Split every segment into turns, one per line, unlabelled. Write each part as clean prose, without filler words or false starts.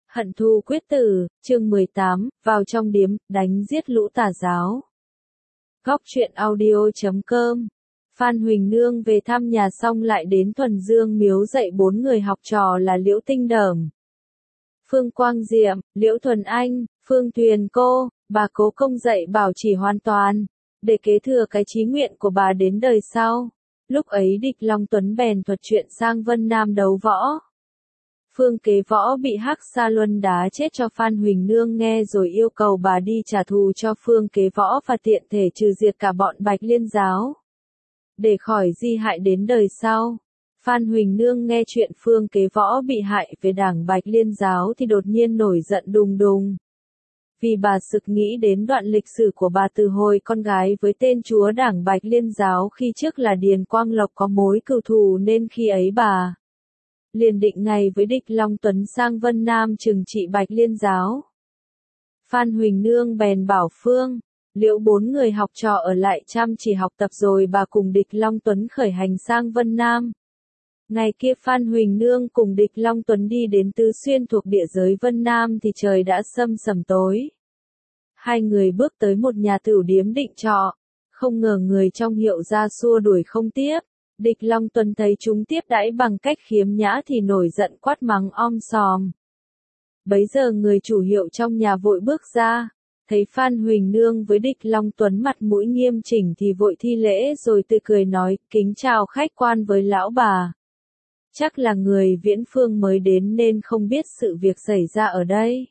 Hận thù quyết tử, chương 18, vào trong điếm, đánh giết lũ tà giáo. Góc truyện audio.com. Phan Huỳnh Nương về thăm nhà xong lại đến Thuần Dương Miếu dạy 4 người học trò là Liễu Tinh Đởm, Phương Quang Diệm, Liễu Thuần Anh, Phương Tuyền Cô, bà cố công dạy bảo chỉ hoàn toàn, để kế thừa cái chí nguyện của bà đến đời sau. Lúc ấy Địch Long Tuấn bèn thuật chuyện sang Vân Nam đấu võ. Phương Kế Võ bị Hắc Sa Luân đá chết cho Phan Huỳnh Nương nghe rồi yêu cầu bà đi trả thù cho Phương Kế Võ và tiện thể trừ diệt cả bọn Bạch Liên giáo, để khỏi di hại đến đời sau. Phan Huỳnh Nương nghe chuyện Phương Kế Võ bị hại về đảng Bạch Liên giáo thì đột nhiên nổi giận đùng đùng. Vì bà sực nghĩ đến đoạn lịch sử của bà từ hồi con gái với tên chúa đảng Bạch Liên giáo khi trước là Điền Quang Lộc có mối cừu thù, nên khi ấy bà liền định ngày với Địch Long Tuấn sang Vân Nam trừng trị Bạch Liên giáo. Phan Huỳnh Nương bèn bảo Phương, Liễu 4 người học trò ở lại chăm chỉ học tập rồi bà cùng Địch Long Tuấn khởi hành sang Vân Nam. Ngày kia Phan Huỳnh Nương cùng Địch Long Tuấn đi đến Tứ Xuyên thuộc địa giới Vân Nam thì trời đã sâm sẩm tối. Hai người bước tới một nhà tửu điếm định trọ, không ngờ người trong hiệu ra xua đuổi không tiếp. Địch Long Tuấn thấy chúng tiếp đãi bằng cách khiếm nhã thì nổi giận quát mắng om sòm. Bấy giờ người chủ hiệu trong nhà vội bước ra, thấy Phan Huỳnh Nương với Địch Long Tuấn mặt mũi nghiêm chỉnh thì vội thi lễ rồi tươi cười nói, kính chào khách quan với lão bà. Chắc là người Viễn Phương mới đến nên không biết sự việc xảy ra ở đây.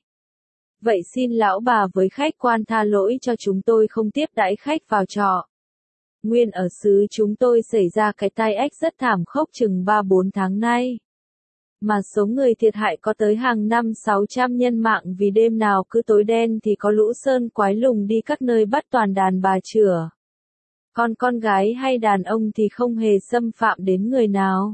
Vậy xin lão bà với khách quan tha lỗi cho chúng tôi không tiếp đãi khách vào trọ. Nguyên ở xứ chúng tôi xảy ra cái tai ách rất thảm khốc chừng 3-4 tháng nay. Mà số người thiệt hại có tới hàng năm 600 nhân mạng vì đêm nào cứ tối đen thì có lũ sơn quái lùng đi các nơi bắt toàn đàn bà chửa. Còn con gái hay đàn ông thì không hề xâm phạm đến người nào.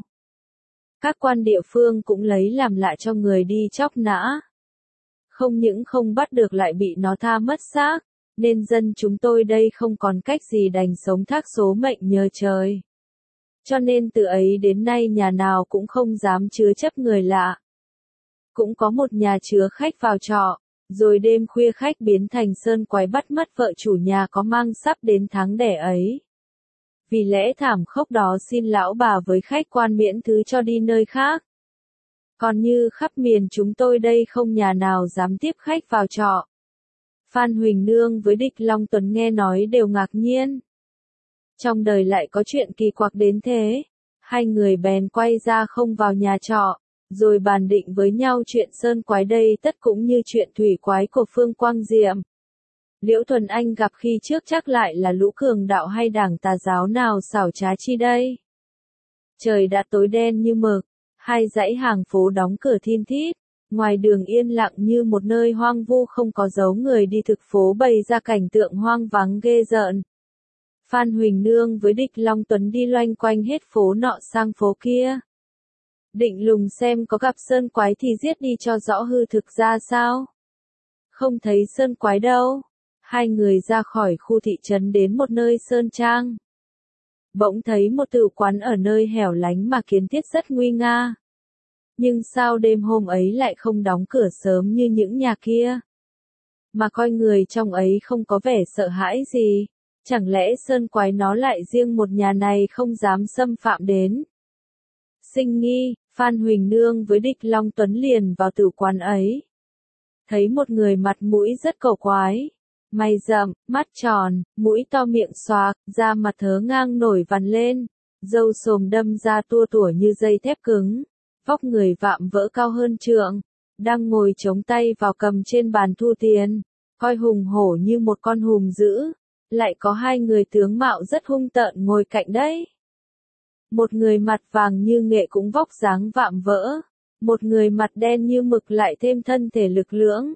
Các quan địa phương cũng lấy làm lạ cho người đi chóc nã. Không những không bắt được lại bị nó tha mất xác. Nên dân chúng tôi đây không còn cách gì đành sống thác số mệnh nhờ trời. Cho nên từ ấy đến nay nhà nào cũng không dám chứa chấp người lạ. Cũng có một nhà chứa khách vào trọ, rồi đêm khuya khách biến thành sơn quái bắt mất vợ chủ nhà có mang sắp đến tháng đẻ ấy. Vì lẽ thảm khốc đó xin lão bà với khách quan miễn thứ cho đi nơi khác. Còn như khắp miền chúng tôi đây không nhà nào dám tiếp khách vào trọ. Phan Huỳnh Nương với Địch Long Tuấn nghe nói đều ngạc nhiên. Trong đời lại có chuyện kỳ quặc đến thế. Hai người bèn quay ra không vào nhà trọ, rồi bàn định với nhau chuyện sơn quái đây tất cũng như chuyện thủy quái của Phương Quang Diệm. Liễu Thuần Anh gặp khi trước chắc lại là lũ cường đạo hay đảng tà giáo nào xảo trá chi đây. Trời đã tối đen như mực, hai dãy hàng phố đóng cửa thin thít. Ngoài đường yên lặng như một nơi hoang vu không có dấu người đi, thực phố bày ra cảnh tượng hoang vắng ghê rợn. Phan Huỳnh Nương với Địch Long Tuấn đi loanh quanh hết phố nọ sang phố kia. Định lùng xem có gặp sơn quái thì giết đi cho rõ hư thực ra sao. Không thấy sơn quái đâu. Hai người ra khỏi khu thị trấn đến một nơi sơn trang. Bỗng thấy một tử quán ở nơi hẻo lánh mà kiến thiết rất nguy nga. Nhưng sao đêm hôm ấy lại không đóng cửa sớm như những nhà kia? Mà coi người trong ấy không có vẻ sợ hãi gì. Chẳng lẽ sơn quái nó lại riêng một nhà này không dám xâm phạm đến? Sinh nghi, Phan Huỳnh Nương với Địch Long Tuấn liền vào tử quán ấy. Thấy một người mặt mũi rất cổ quái. Mày rậm, mắt tròn, mũi to miệng xoạc, da mặt thớ ngang nổi vằn lên. Râu xồm đâm ra tua tủa như dây thép cứng. Vóc người vạm vỡ cao hơn trượng, đang ngồi chống tay vào cầm trên bàn thu tiền, coi hùng hổ như một con hùm dữ, lại có hai người tướng mạo rất hung tợn ngồi cạnh đấy. Một người mặt vàng như nghệ cũng vóc dáng vạm vỡ, một người mặt đen như mực lại thêm thân thể lực lưỡng.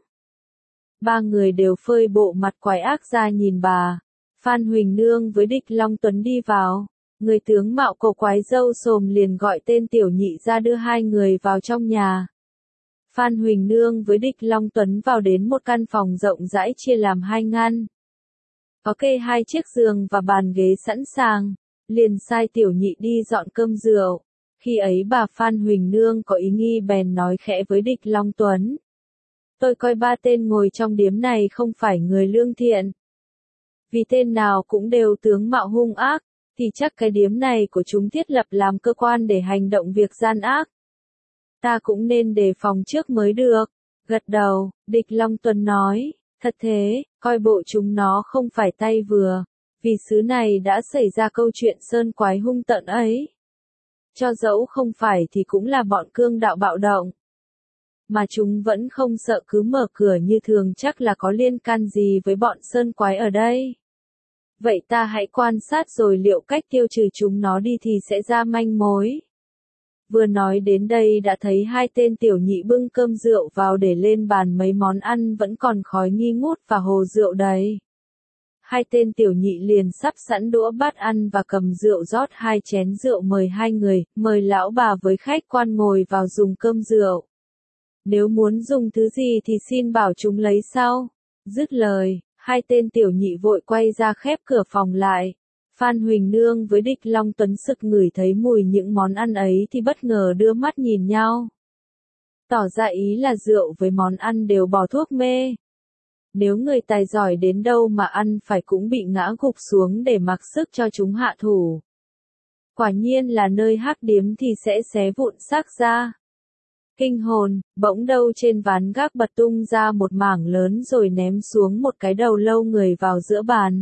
Ba người đều phơi bộ mặt quái ác ra nhìn bà. Phan Huỳnh Nương với Địch Long Tuấn đi vào. Người tướng mạo cổ quái râu xồm liền gọi tên tiểu nhị ra đưa hai người vào trong nhà. Phan Huỳnh Nương với Địch Long Tuấn vào đến một căn phòng rộng rãi chia làm hai ngăn. Có kê hai chiếc giường và bàn ghế sẵn sàng, liền sai tiểu nhị đi dọn cơm rượu. Khi ấy bà Phan Huỳnh Nương có ý nghi bèn nói khẽ với Địch Long Tuấn. Tôi coi ba tên ngồi trong điếm này không phải người lương thiện. Vì tên nào cũng đều tướng mạo hung ác, thì chắc cái điếm này của chúng thiết lập làm cơ quan để hành động việc gian ác. Ta cũng nên đề phòng trước mới được. Gật đầu, Địch Long Tuấn nói, thật thế, coi bộ chúng nó không phải tay vừa, vì xứ này đã xảy ra câu chuyện sơn quái hung tợn ấy. Cho dẫu không phải thì cũng là bọn cương đạo bạo động. Mà chúng vẫn không sợ cứ mở cửa như thường, chắc là có liên can gì với bọn sơn quái ở đây. Vậy ta hãy quan sát rồi liệu cách tiêu trừ chúng nó đi thì sẽ ra manh mối. Vừa nói đến đây đã thấy hai tên tiểu nhị bưng cơm rượu vào để lên bàn, mấy món ăn vẫn còn khói nghi ngút và hồ rượu đầy. Hai tên tiểu nhị liền sắp sẵn đũa bát ăn và cầm rượu rót hai chén rượu mời hai người, mời lão bà với khách quan ngồi vào dùng cơm rượu. Nếu muốn dùng thứ gì thì xin bảo chúng lấy sau. Dứt lời, hai tên tiểu nhị vội quay ra khép cửa phòng lại. Phan Huỳnh Nương với Địch Long Tuấn sực ngửi thấy mùi những món ăn ấy thì bất ngờ đưa mắt nhìn nhau. Tỏ ra ý là rượu với món ăn đều bỏ thuốc mê. Nếu người tài giỏi đến đâu mà ăn phải cũng bị ngã gục xuống để mặc sức cho chúng hạ thủ. Quả nhiên là nơi hắc điếm thì sẽ xé vụn xác ra. Kinh hồn, bỗng đâu trên ván gác bật tung ra một mảng lớn rồi ném xuống một cái đầu lâu người vào giữa bàn.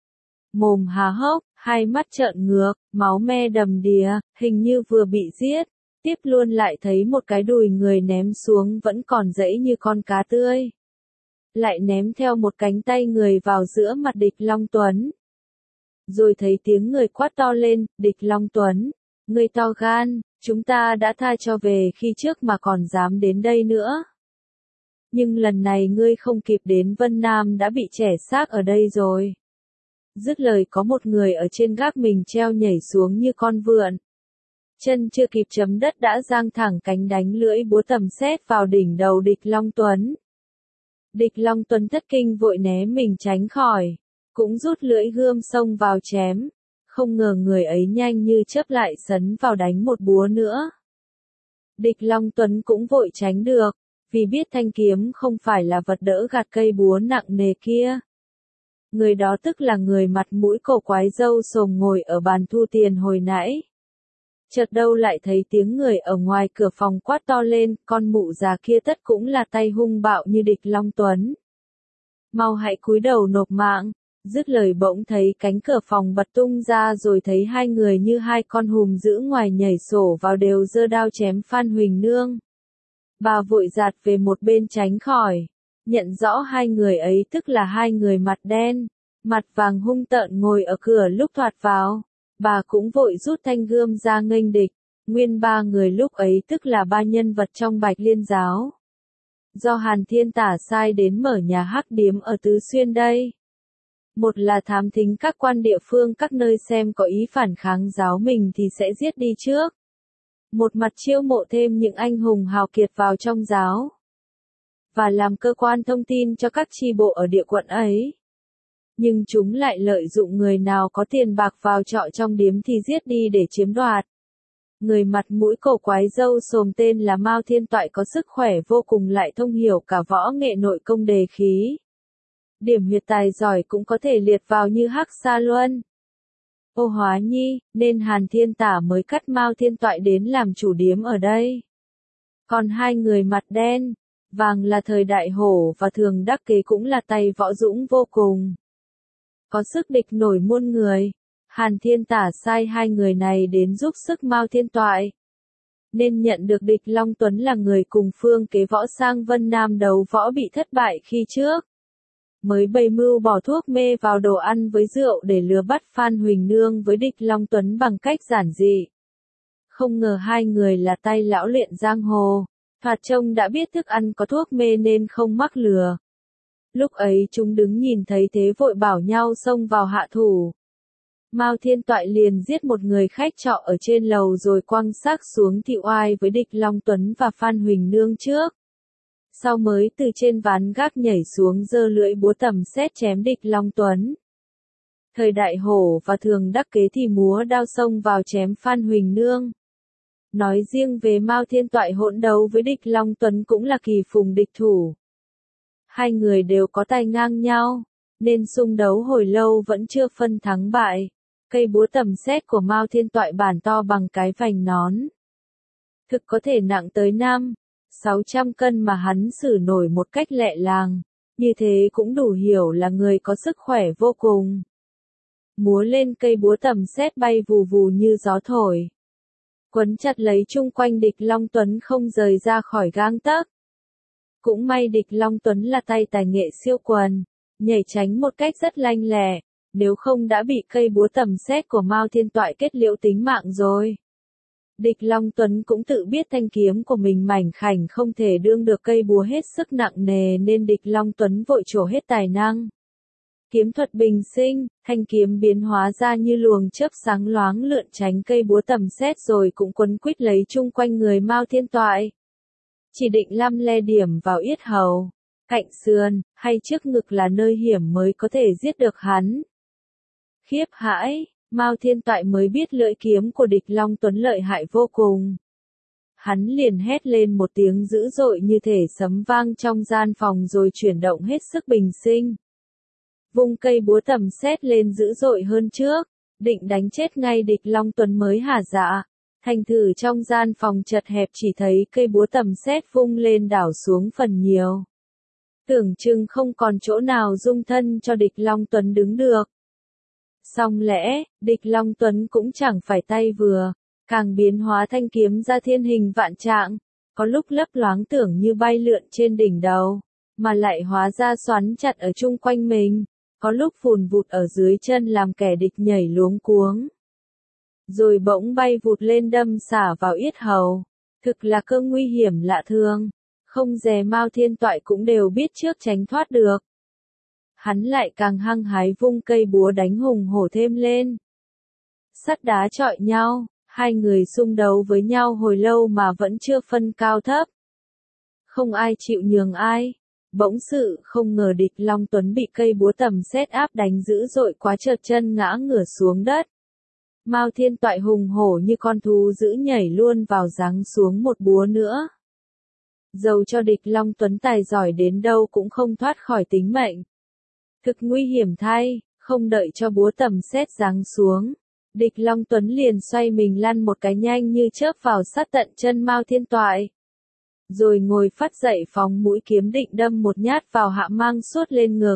Mồm há hốc, hai mắt trợn ngược, máu me đầm đìa, hình như vừa bị giết. Tiếp luôn lại thấy một cái đùi người ném xuống vẫn còn dãy như con cá tươi. Lại ném theo một cánh tay người vào giữa mặt Địch Long Tuấn. Rồi thấy tiếng người quát to lên, Địch Long Tuấn, ngươi to gan, chúng ta đã tha cho về khi trước mà còn dám đến đây nữa. Nhưng lần này ngươi không kịp đến Vân Nam đã bị trẻ xác ở đây rồi. Dứt lời có một người ở trên gác mình treo nhảy xuống như con vượn. Chân chưa kịp chấm đất đã giang thẳng cánh đánh lưỡi búa tầm sét vào đỉnh đầu Địch Long Tuấn. Địch Long Tuấn thất kinh vội né mình tránh khỏi, cũng rút lưỡi gươm xông vào chém. Không ngờ người ấy nhanh như chớp lại sấn vào đánh một búa nữa. Địch Long Tuấn cũng vội tránh được, vì biết thanh kiếm không phải là vật đỡ gạt cây búa nặng nề kia. Người đó tức là người mặt mũi cổ quái râu xồm ngồi ở bàn thu tiền hồi nãy. Chợt đâu lại thấy tiếng người ở ngoài cửa phòng quát to lên, con mụ già kia tất cũng là tay hung bạo như Địch Long Tuấn. Mau hãy cúi đầu nộp mạng. Dứt lời bỗng thấy cánh cửa phòng bật tung ra rồi thấy hai người như hai con hùm dữ ngoài nhảy sổ vào đều giơ đao chém Phan Huỳnh Nương. Bà vội dạt về một bên tránh khỏi, nhận rõ hai người ấy tức là hai người mặt đen, mặt vàng hung tợn ngồi ở cửa lúc thoạt vào. Bà cũng vội rút thanh gươm ra nghênh địch, nguyên ba người lúc ấy tức là ba nhân vật trong Bạch Liên giáo. Do Hàn Thiên Tả sai đến mở nhà hắc điếm ở Tứ Xuyên đây. Một là thám thính các quan địa phương các nơi xem có ý phản kháng giáo mình thì sẽ giết đi trước. Một mặt chiêu mộ thêm những anh hùng hào kiệt vào trong giáo. Và làm cơ quan thông tin cho các chi bộ ở địa quận ấy. Nhưng chúng lại lợi dụng người nào có tiền bạc vào trọ trong điếm thì giết đi để chiếm đoạt. Người mặt mũi cổ quái râu xồm tên là Mao Thiên Toại có sức khỏe vô cùng lại thông hiểu cả võ nghệ nội công đề khí. Điểm huyệt tài giỏi cũng có thể liệt vào như Hắc Sa Luân. Ô Hóa Nhi, nên Hàn Thiên Tả mới cắt Mao Thiên Toại đến làm chủ điếm ở đây. Còn hai người mặt đen, vàng là Thời Đại Hổ và Thường Đắc Kế cũng là tay võ dũng vô cùng. Có sức địch nổi muôn người. Hàn Thiên Tả sai hai người này đến giúp sức Mao Thiên Toại. Nên nhận được Địch Long Tuấn là người cùng phương kế võ sang Vân Nam đấu võ bị thất bại khi trước. Mới bày mưu bỏ thuốc mê vào đồ ăn với rượu để lừa bắt Phan Huỳnh Nương với Địch Long Tuấn bằng cách giản dị. Không ngờ hai người là tay lão luyện giang hồ, thoạt trông đã biết thức ăn có thuốc mê nên không mắc lừa. Lúc ấy chúng đứng nhìn thấy thế vội bảo nhau xông vào hạ thủ. Mao Thiên Toại liền giết một người khách trọ ở trên lầu rồi quăng xác xuống thị oai với Địch Long Tuấn và Phan Huỳnh Nương trước. Sau mới từ trên ván gác nhảy xuống giơ lưỡi búa tầm sét chém Địch Long Tuấn. Thời Đại Hổ và Thường Đắc Kế thì múa đao xông vào chém Phan Huỳnh Nương. Nói riêng về Mao Thiên Toại hỗn đấu với Địch Long Tuấn cũng là kỳ phùng địch thủ. Hai người đều có tài ngang nhau, nên xung đấu hồi lâu vẫn chưa phân thắng bại. Cây búa tầm xét của Mao Thiên Toại bản to bằng cái vành nón. Thực có thể nặng tới 500-600 cân mà hắn xử nổi một cách lẹ làng, như thế cũng đủ hiểu là người có sức khỏe vô cùng. Múa lên cây búa tầm xét bay vù vù như gió thổi. Quấn chặt lấy chung quanh Địch Long Tuấn không rời ra khỏi gang tấc. Cũng may Địch Long Tuấn là tay tài nghệ siêu quần, nhảy tránh một cách rất lanh lẹ, nếu không đã bị cây búa tầm xét của Mao Thiên Toại kết liễu tính mạng rồi. Địch Long Tuấn cũng tự biết thanh kiếm của mình mảnh khảnh không thể đương được cây búa hết sức nặng nề nên Địch Long Tuấn vội trổ hết tài năng. Kiếm thuật bình sinh, thanh kiếm biến hóa ra như luồng chớp sáng loáng lượn tránh cây búa tầm xét rồi cũng quấn quýt lấy chung quanh người Mao Thiên Toại. Chỉ định lăm le điểm vào yết hầu, cạnh sườn, hay trước ngực là nơi hiểm mới có thể giết được hắn. Khiếp hãi, Mao Thiên Toại mới biết lưỡi kiếm của Địch Long Tuấn lợi hại vô cùng. Hắn liền hét lên một tiếng dữ dội như thể sấm vang trong gian phòng rồi chuyển động hết sức bình sinh. Vung cây búa tầm xét lên dữ dội hơn trước, định đánh chết ngay Địch Long Tuấn mới hả dạ. Thành thử trong gian phòng chật hẹp chỉ thấy cây búa tầm xét vung lên đảo xuống phần nhiều. Tưởng chừng không còn chỗ nào dung thân cho Địch Long Tuấn đứng được. Song lẽ, Địch Long Tuấn cũng chẳng phải tay vừa, càng biến hóa thanh kiếm ra thiên hình vạn trạng, có lúc lấp loáng tưởng như bay lượn trên đỉnh đầu, mà lại hóa ra xoắn chặt ở chung quanh mình, có lúc phùn vụt ở dưới chân làm kẻ địch nhảy luống cuống. Rồi bỗng bay vụt lên đâm xả vào yết hầu, thực là cơn nguy hiểm lạ thường, không dè Mao Thiên Toại cũng đều biết trước tránh thoát được. Hắn lại càng hăng hái vung cây búa đánh hùng hổ thêm lên. Sắt đá chọi nhau, hai người xung đấu với nhau hồi lâu mà vẫn chưa phân cao thấp. Không ai chịu nhường ai. Bỗng sự không ngờ Địch Long Tuấn bị cây búa tầm xét áp đánh dữ dội quá trượt chân ngã ngửa xuống đất. Mao Thiên Toại hùng hổ như con thú dữ nhảy luôn vào giáng xuống một búa nữa. Dầu cho Địch Long Tuấn tài giỏi đến đâu cũng không thoát khỏi tính mệnh. Thực nguy hiểm thay, không đợi cho búa tầm xét giáng xuống. Địch Long Tuấn liền xoay mình lăn một cái nhanh như chớp vào sát tận chân Mao Thiên Toại. Rồi ngồi phắt dậy phóng mũi kiếm định đâm một nhát vào hạ mang suốt lên ngực.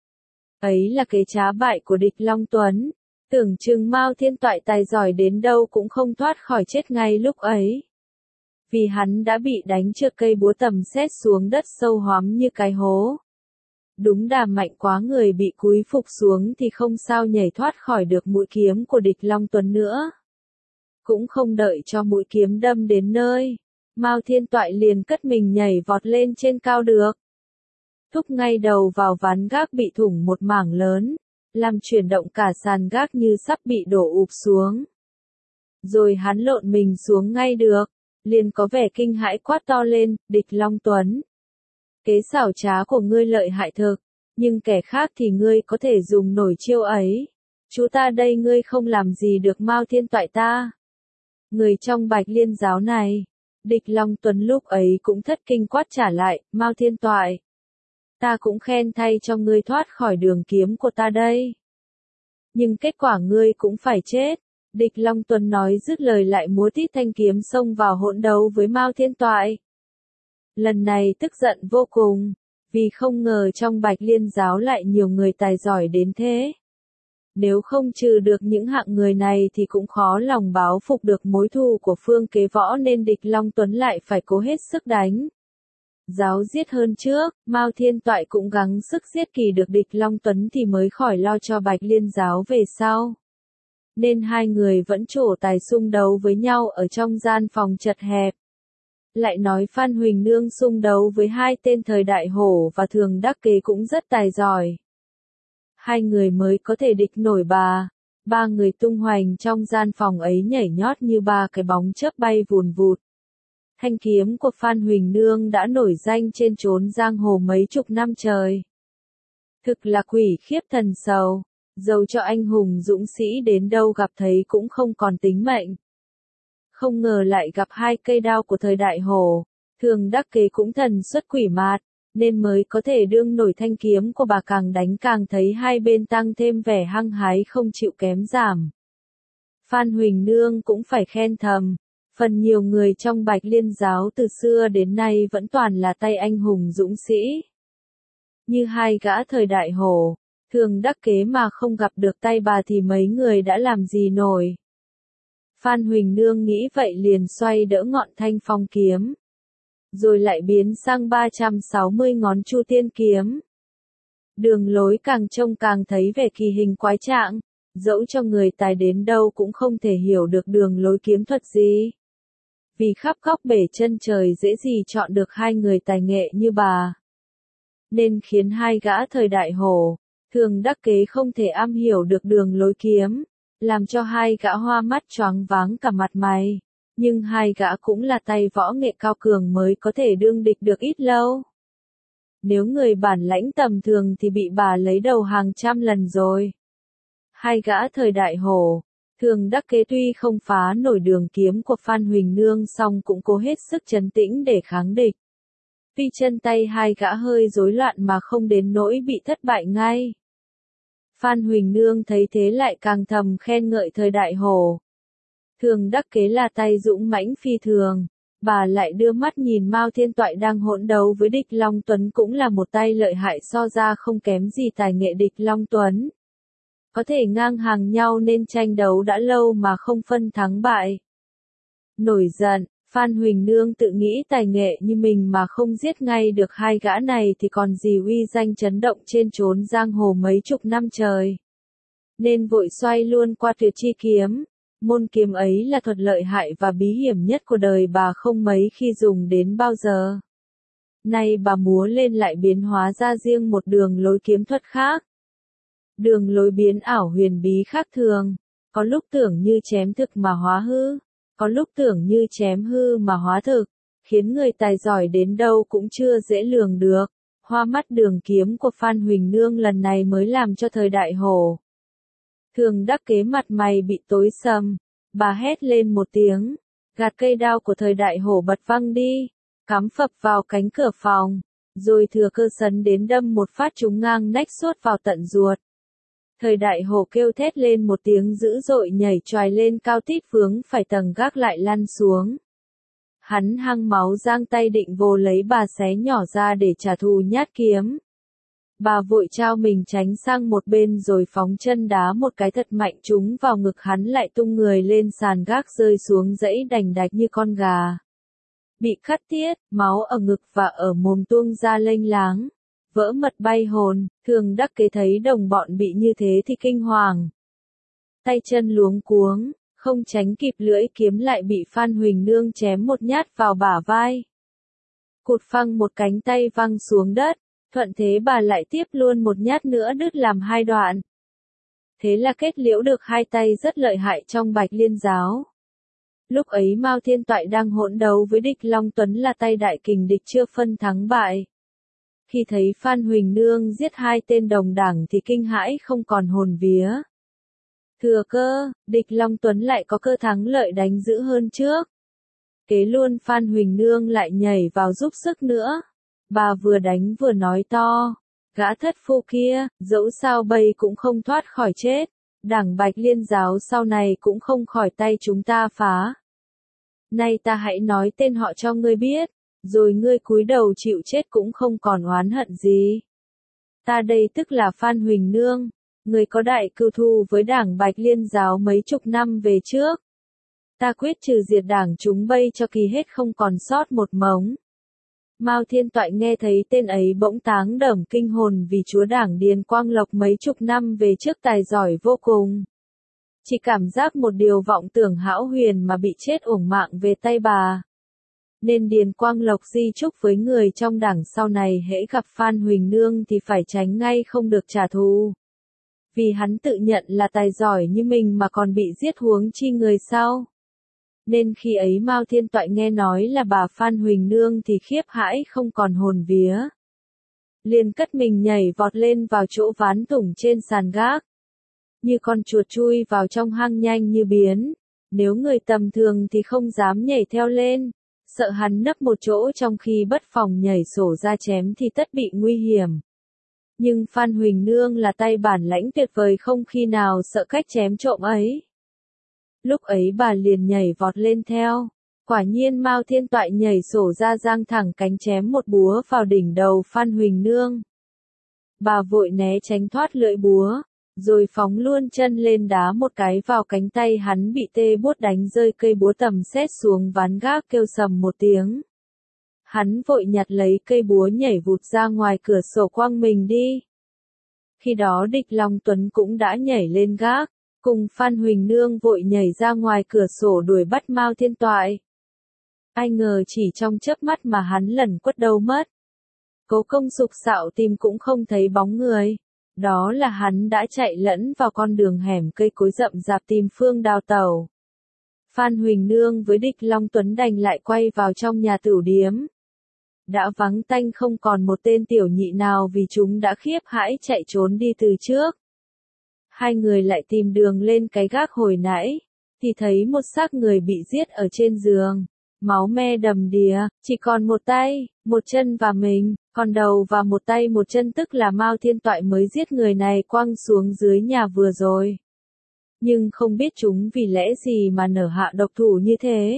Ấy là kế trá bại của Địch Long Tuấn. Tưởng chừng Mao Thiên Toại tài giỏi đến đâu cũng không thoát khỏi chết ngay lúc ấy. Vì hắn đã bị đánh trượt cây búa tầm xét xuống đất sâu hoắm như cái hố. Đúng đà mạnh quá người bị cúi phục xuống thì không sao nhảy thoát khỏi được mũi kiếm của Địch Long Tuấn nữa. Cũng không đợi cho mũi kiếm đâm đến nơi, Mao Thiên Toại liền cất mình nhảy vọt lên trên cao được. Thúc ngay đầu vào ván gác bị thủng một mảng lớn, làm chuyển động cả sàn gác như sắp bị đổ ụp xuống. Rồi hắn lộn mình xuống ngay được, liền có vẻ kinh hãi quát to lên, Địch Long Tuấn. Kế xảo trá của ngươi lợi hại thực, nhưng kẻ khác thì ngươi có thể dùng nổi chiêu ấy. Chú ta đây ngươi không làm gì được Mao Thiên Toại ta. Người trong Bạch Liên giáo này, Địch Long Tuấn lúc ấy cũng thất kinh quát trả lại, Mao Thiên Toại. Ta cũng khen thay cho ngươi thoát khỏi đường kiếm của ta đây. Nhưng kết quả ngươi cũng phải chết. Địch Long Tuấn nói dứt lời lại múa tít thanh kiếm xông vào hỗn đấu với Mao Thiên Toại. Lần này tức giận vô cùng, vì không ngờ trong Bạch Liên giáo lại nhiều người tài giỏi đến thế. Nếu không trừ được những hạng người này thì cũng khó lòng báo phục được mối thù của Phương Kế Võ nên Địch Long Tuấn lại phải cố hết sức đánh. Giáo giết hơn trước, Mao Thiên Toại cũng gắng sức giết kỳ được Địch Long Tuấn thì mới khỏi lo cho Bạch Liên giáo về sau. Nên hai người vẫn trổ tài xung đấu với nhau ở trong gian phòng chật hẹp. Lại nói Phan Huỳnh Nương xung đấu với hai tên Thời Đại Hổ và Thường Đắc Kế cũng rất tài giỏi. Hai người mới có thể địch nổi bà. Ba người tung hoành trong gian phòng ấy nhảy nhót như ba cái bóng chớp bay vùn vụt. Thanh kiếm của Phan Huỳnh Nương đã nổi danh trên chốn giang hồ mấy chục năm trời. Thực là quỷ khiếp thần sầu, dầu cho anh hùng dũng sĩ đến đâu gặp thấy cũng không còn tính mệnh. Không ngờ lại gặp hai cây đao của Thời Đại Hổ, Thường Đắc Kế cũng thần xuất quỷ mạt, nên mới có thể đương nổi thanh kiếm của bà càng đánh càng thấy hai bên tăng thêm vẻ hăng hái không chịu kém giảm. Phan Huỳnh Nương cũng phải khen thầm, phần nhiều người trong Bạch Liên giáo từ xưa đến nay vẫn toàn là tay anh hùng dũng sĩ. Như hai gã thời Đại Hổ, thường đắc kế mà không gặp được tay bà thì mấy người đã làm gì nổi. Phan Huỳnh Nương nghĩ vậy liền xoay đỡ ngọn Thanh Phong kiếm, rồi lại biến sang 360 ngón Chu Tiên kiếm. Đường lối càng trông càng thấy vẻ kỳ hình quái trạng, dẫu cho người tài đến đâu cũng không thể hiểu được đường lối kiếm thuật gì. Vì khắp góc bể chân trời dễ gì chọn được hai người tài nghệ như bà. Nên khiến hai gã thời Đại Hổ, thường đắc kế không thể am hiểu được đường lối kiếm, làm cho hai gã hoa mắt choáng váng cả mặt mày. Nhưng hai gã cũng là tay võ nghệ cao cường mới có thể đương địch được ít lâu. Nếu người bản lãnh tầm thường thì bị bà lấy đầu hàng trăm lần rồi. Hai gã thời Đại Hổ, thường đắc kế tuy không phá nổi đường kiếm của Phan Huỳnh Nương song cũng cố hết sức trấn tĩnh để kháng địch. Tuy chân tay hai gã hơi rối loạn mà không đến nỗi bị thất bại ngay. Phan Huỳnh Nương thấy thế lại càng thầm khen ngợi thời Đại Hổ. Thường đắc kế là tay dũng mãnh phi thường, bà lại đưa mắt nhìn Mao Thiên Toại đang hỗn đấu với địch Long Tuấn cũng là một tay lợi hại so ra không kém gì tài nghệ địch Long Tuấn. Có thể ngang hàng nhau nên tranh đấu đã lâu mà không phân thắng bại. Nổi giận, Phan Huỳnh Nương tự nghĩ tài nghệ như mình mà không giết ngay được hai gã này thì còn gì uy danh chấn động trên chốn giang hồ mấy chục năm trời. Nên vội xoay luôn qua Tuyệt Chi kiếm. Môn kiếm ấy là thuật lợi hại và bí hiểm nhất của đời bà không mấy khi dùng đến bao giờ. Nay bà múa lên lại biến hóa ra riêng một đường lối kiếm thuật khác. Đường lối biến ảo huyền bí khác thường, có lúc tưởng như chém thực mà hóa hư, có lúc tưởng như chém hư mà hóa thực, khiến người tài giỏi đến đâu cũng chưa dễ lường được. Hoa mắt đường kiếm của Phan Huỳnh Nương lần này mới làm cho thời Đại Hổ, thường đắc kế mặt mày bị tối sầm, bà hét lên một tiếng, gạt cây đao của thời Đại Hổ bật văng đi, cắm phập vào cánh cửa phòng, rồi thừa cơ sấn đến đâm một phát trúng ngang nách suốt vào tận ruột. Thời Đại Hổ kêu thét lên một tiếng dữ dội nhảy choài lên cao tít vướng phải tầng gác lại lăn xuống. Hắn hăng máu giang tay định vồ lấy bà xé nhỏ ra để trả thù nhát kiếm. Bà vội trao mình tránh sang một bên rồi phóng chân đá một cái thật mạnh trúng vào ngực hắn lại tung người lên sàn gác rơi xuống dãy đành đạch như con gà. Bị cắt tiết, máu ở ngực và ở mồm tuông ra lênh láng. Vỡ mật bay hồn, thường đắc kế thấy đồng bọn bị như thế thì kinh hoàng. Tay chân luống cuống, không tránh kịp lưỡi kiếm lại bị Phan Huỳnh Nương chém một nhát vào bả vai. Cụt phăng một cánh tay văng xuống đất, thuận thế bà lại tiếp luôn một nhát nữa đứt làm hai đoạn. Thế là kết liễu được hai tay rất lợi hại trong Bạch Liên giáo. Lúc ấy Mao Thiên Toại đang hỗn đấu với địch Long Tuấn là tay đại kình địch chưa phân thắng bại. Khi thấy Phan Huỳnh Nương giết hai tên đồng đảng thì kinh hãi không còn hồn vía. Thừa cơ, địch Long Tuấn lại có cơ thắng lợi đánh dữ hơn trước. Kế luôn Phan Huỳnh Nương lại nhảy vào giúp sức nữa. Bà vừa đánh vừa nói to, gã thất phu kia, dẫu sao bây cũng không thoát khỏi chết. Đảng Bạch Liên giáo sau này cũng không khỏi tay chúng ta phá. Nay ta hãy nói tên họ cho ngươi biết, rồi ngươi cúi đầu chịu chết cũng không còn oán hận gì. Ta đây tức là Phan Huỳnh Nương, người có đại cừu thù với đảng Bạch Liên giáo mấy chục năm về trước. Ta quyết trừ diệt đảng chúng bây cho kỳ hết không còn sót một mống. Mao Thiên Toại nghe thấy tên ấy bỗng táng đởm kinh hồn vì chúa đảng Điền Quang Lộc mấy chục năm về trước tài giỏi vô cùng. Chỉ cảm giác một điều vọng tưởng hão huyền mà bị chết uổng mạng về tay bà. Nên Điền Quang Lộc di chúc với người trong đảng sau này hễ gặp Phan Huỳnh Nương thì phải tránh ngay không được trả thù. Vì hắn tự nhận là tài giỏi như mình mà còn bị giết huống chi người sau. Nên khi ấy Mao Thiên Toại nghe nói là bà Phan Huỳnh Nương thì khiếp hãi không còn hồn vía. Liền cất mình nhảy vọt lên vào chỗ ván thủng trên sàn gác. Như con chuột chui vào trong hang nhanh như biến. Nếu người tầm thường thì không dám nhảy theo lên. sợ hắn nấp một chỗ trong khi bất phòng nhảy sổ ra chém thì tất bị nguy hiểm. Nhưng Phan Huỳnh Nương là tay bản lãnh tuyệt vời không khi nào sợ cách chém trộm ấy. Lúc ấy bà liền nhảy vọt lên theo. Quả nhiên Mao Thiên Toại nhảy sổ ra giang thẳng cánh chém một búa vào đỉnh đầu Phan Huỳnh Nương. Bà vội né tránh thoát lưỡi búa, rồi phóng luôn chân lên đá một cái vào cánh tay hắn bị tê buốt đánh rơi cây búa tầm sét xuống ván gác kêu sầm một tiếng. Hắn vội nhặt lấy cây búa nhảy vụt ra ngoài cửa sổ quăng mình đi. Khi đó Địch Long Tuấn cũng đã nhảy lên gác, cùng Phan Huỳnh Nương vội nhảy ra ngoài cửa sổ đuổi bắt Mao Thiên Toại. Ai ngờ chỉ trong chớp mắt mà hắn lẩn quất đâu mất. Cố Công sục sạo tìm cũng không thấy bóng người. Đó là hắn đã chạy lẫn vào con đường hẻm cây cối rậm rạp tìm phương đào tẩu. Phan Huỳnh Nương với Địch Long Tuấn đành lại quay vào trong nhà tửu điếm. Đã vắng tanh không còn một tên tiểu nhị nào vì chúng đã khiếp hãi chạy trốn đi từ trước. Hai người lại tìm đường lên cái gác hồi nãy, thì thấy một xác người bị giết ở trên giường. Máu me đầm đìa, chỉ còn một tay, một chân và mình, còn đầu và một tay một chân tức là Mao Thiên Toại mới giết người này quăng xuống dưới nhà vừa rồi. Nhưng không biết chúng vì lẽ gì mà nở hạ độc thủ như thế.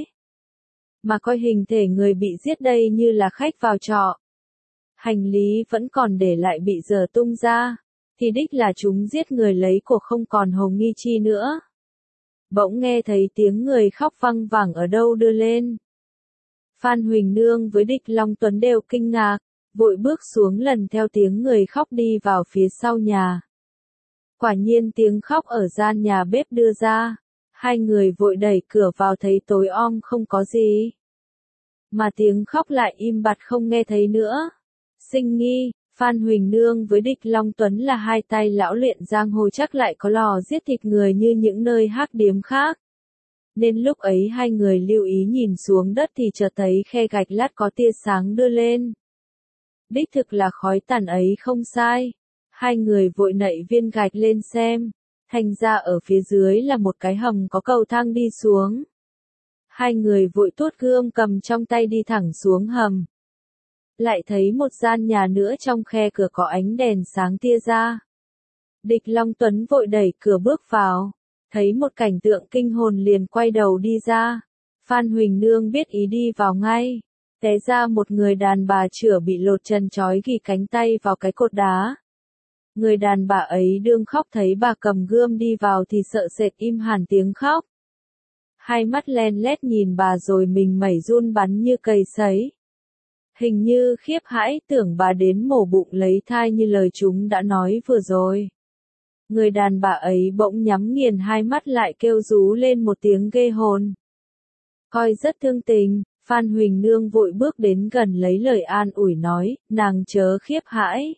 Mà coi hình thể người bị giết đây như là khách vào trọ. Hành lý vẫn còn để lại bị dở tung ra, thì đích là chúng giết người lấy của không còn hồng nghi chi nữa. Bỗng nghe thấy tiếng người khóc văng vẳng ở đâu đưa lên. Phan Huỳnh Nương với Địch Long Tuấn đều kinh ngạc, vội bước xuống lần theo tiếng người khóc đi vào phía sau nhà. Quả nhiên tiếng khóc ở gian nhà bếp đưa ra, hai người vội đẩy cửa vào thấy tối om không có gì. Mà tiếng khóc lại im bặt không nghe thấy nữa. Sinh nghi, Phan Huỳnh Nương với Địch Long Tuấn là hai tay lão luyện giang hồ chắc lại có lò giết thịt người như những nơi hắc điếm khác. Nên lúc ấy hai người lưu ý nhìn xuống đất thì chợt thấy khe gạch lát có tia sáng đưa lên. Đích thực là khói tàn ấy không sai. Hai người vội nạy viên gạch lên xem. Thành ra ở phía dưới là một cái hầm có cầu thang đi xuống. Hai người vội tuốt gươm cầm trong tay đi thẳng xuống hầm. Lại thấy một gian nhà nữa trong khe cửa có ánh đèn sáng tia ra. Địch Long Tuấn vội đẩy cửa bước vào. Thấy một cảnh tượng kinh hồn liền quay đầu đi ra. Phan Huỳnh Nương biết ý đi vào ngay. Té ra một người đàn bà chửa bị lột chân trói ghi cánh tay vào cái cột đá. Người đàn bà ấy đương khóc thấy bà cầm gươm đi vào thì sợ sệt im hẳn tiếng khóc. Hai mắt len lét nhìn bà rồi mình mẩy run bắn như cầy sấy. Hình như khiếp hãi tưởng bà đến mổ bụng lấy thai như lời chúng đã nói vừa rồi. Người đàn bà ấy bỗng nhắm nghiền hai mắt lại kêu rú lên một tiếng ghê hồn. Coi rất thương tình, Phan Huỳnh Nương vội bước đến gần lấy lời an ủi nói, nàng chớ khiếp hãi.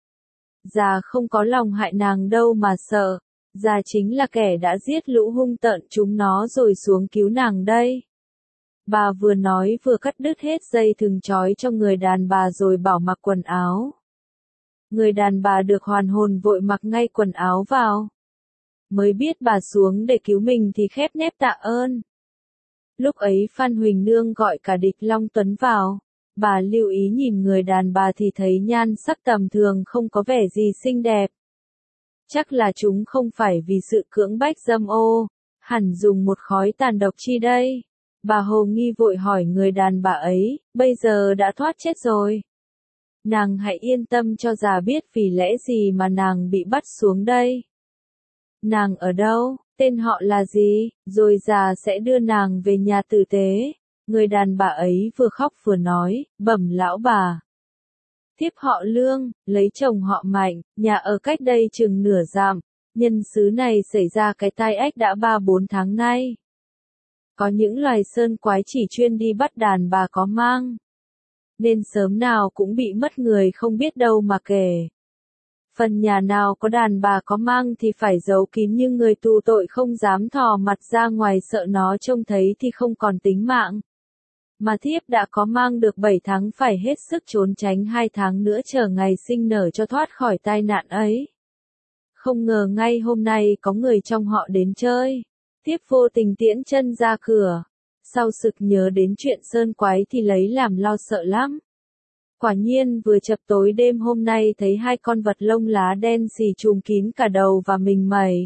Già không có lòng hại nàng đâu mà sợ, già chính là kẻ đã giết lũ hung tợn chúng nó rồi xuống cứu nàng đây. Bà vừa nói vừa cắt đứt hết dây thừng trói cho người đàn bà rồi bảo mặc quần áo. Người đàn bà được hoàn hồn vội mặc ngay quần áo vào. Mới biết bà xuống để cứu mình thì khép nép tạ ơn. Lúc ấy Phan Huỳnh Nương gọi cả Địch Long Tuấn vào. Bà lưu ý nhìn người đàn bà thì thấy nhan sắc tầm thường không có vẻ gì xinh đẹp. Chắc là chúng không phải vì sự cưỡng bách dâm ô, hẳn dùng một khói tàn độc chi đây. Bà hồ nghi vội hỏi người đàn bà ấy, bây giờ đã thoát chết rồi. Nàng hãy yên tâm cho già biết vì lẽ gì mà nàng bị bắt xuống đây. Nàng ở đâu, tên họ là gì, rồi già sẽ đưa nàng về nhà tử tế. Người đàn bà ấy vừa khóc vừa nói, bẩm lão bà. Thiếp họ Lương, lấy chồng họ Mạnh, nhà ở cách đây chừng nửa dặm. Nhân xứ này xảy ra cái tai ách đã 3-4 tháng nay. Có những loài sơn quái chỉ chuyên đi bắt đàn bà có mang. Nên sớm nào cũng bị mất người không biết đâu mà kể. Phần nhà nào có đàn bà có mang thì phải giấu kín nhưng người tù tội không dám thò mặt ra ngoài sợ nó trông thấy thì không còn tính mạng. Mà thiếp đã có mang được 7 tháng phải hết sức trốn tránh 2 tháng nữa chờ ngày sinh nở cho thoát khỏi tai nạn ấy. Không ngờ ngay hôm nay có người trong họ đến chơi. Thiếp vô tình tiễn chân ra cửa. sau sực nhớ đến chuyện sơn quái thì lấy làm lo sợ lắm. Quả nhiên vừa chập tối đêm hôm nay thấy hai con vật lông lá đen xì trùm kín cả đầu và mình mẩy.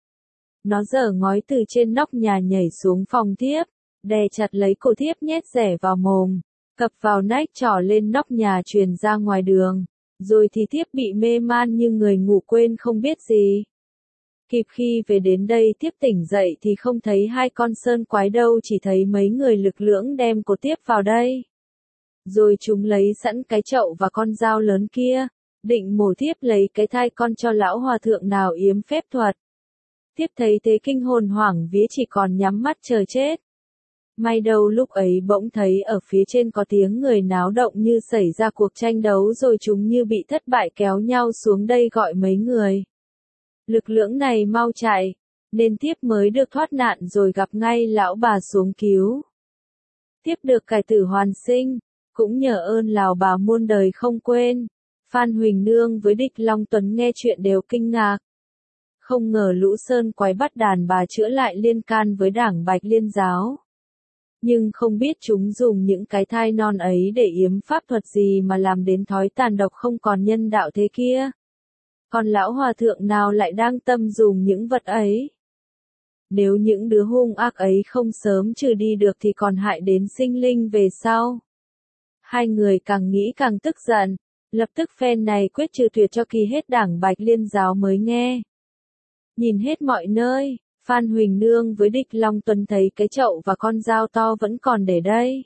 Nó giở ngói từ trên nóc nhà nhảy xuống phòng thiếp, đè chặt lấy cổ thiếp nhét rẻ vào mồm, cập vào nách trỏ lên nóc nhà truyền ra ngoài đường, rồi thì thiếp bị mê man như người ngủ quên không biết gì. Kịp khi về đến đây thiếp tỉnh dậy thì không thấy hai con sơn quái đâu, chỉ thấy mấy người lực lưỡng đem cổ thiếp vào đây. Rồi chúng lấy sẵn cái chậu và con dao lớn kia, định mổ thiếp lấy cái thai con cho lão hòa thượng nào yếm phép thuật. Thiếp thấy thế kinh hồn hoảng vía chỉ còn nhắm mắt chờ chết. May đâu lúc ấy bỗng thấy ở phía trên có tiếng người náo động như xảy ra cuộc tranh đấu, rồi chúng như bị thất bại kéo nhau xuống đây gọi mấy người lực lưỡng này mau chạy, nên thiếp mới được thoát nạn rồi gặp ngay lão bà xuống cứu. Thiếp được cải tử hoàn sinh, cũng nhờ ơn lão bà muôn đời không quên. Phan Huỳnh Nương với Địch Long Tuấn nghe chuyện đều kinh ngạc. Không ngờ lũ sơn quái bắt đàn bà chữa lại liên can với đảng Bạch Liên giáo. Nhưng không biết chúng dùng những cái thai non ấy để yếm pháp thuật gì mà làm đến thói tàn độc không còn nhân đạo thế kia. Còn lão hòa thượng nào lại đang tâm dùng những vật ấy? Nếu những đứa hung ác ấy không sớm trừ đi được thì còn hại đến sinh linh về sau. Hai người càng nghĩ càng tức giận, lập tức phen này quyết trừ tuyệt cho kỳ hết đảng Bạch Liên giáo mới nghe. Nhìn hết mọi nơi, Phan Huỳnh Nương với Địch Long Tuấn thấy cái chậu và con dao to vẫn còn để đây.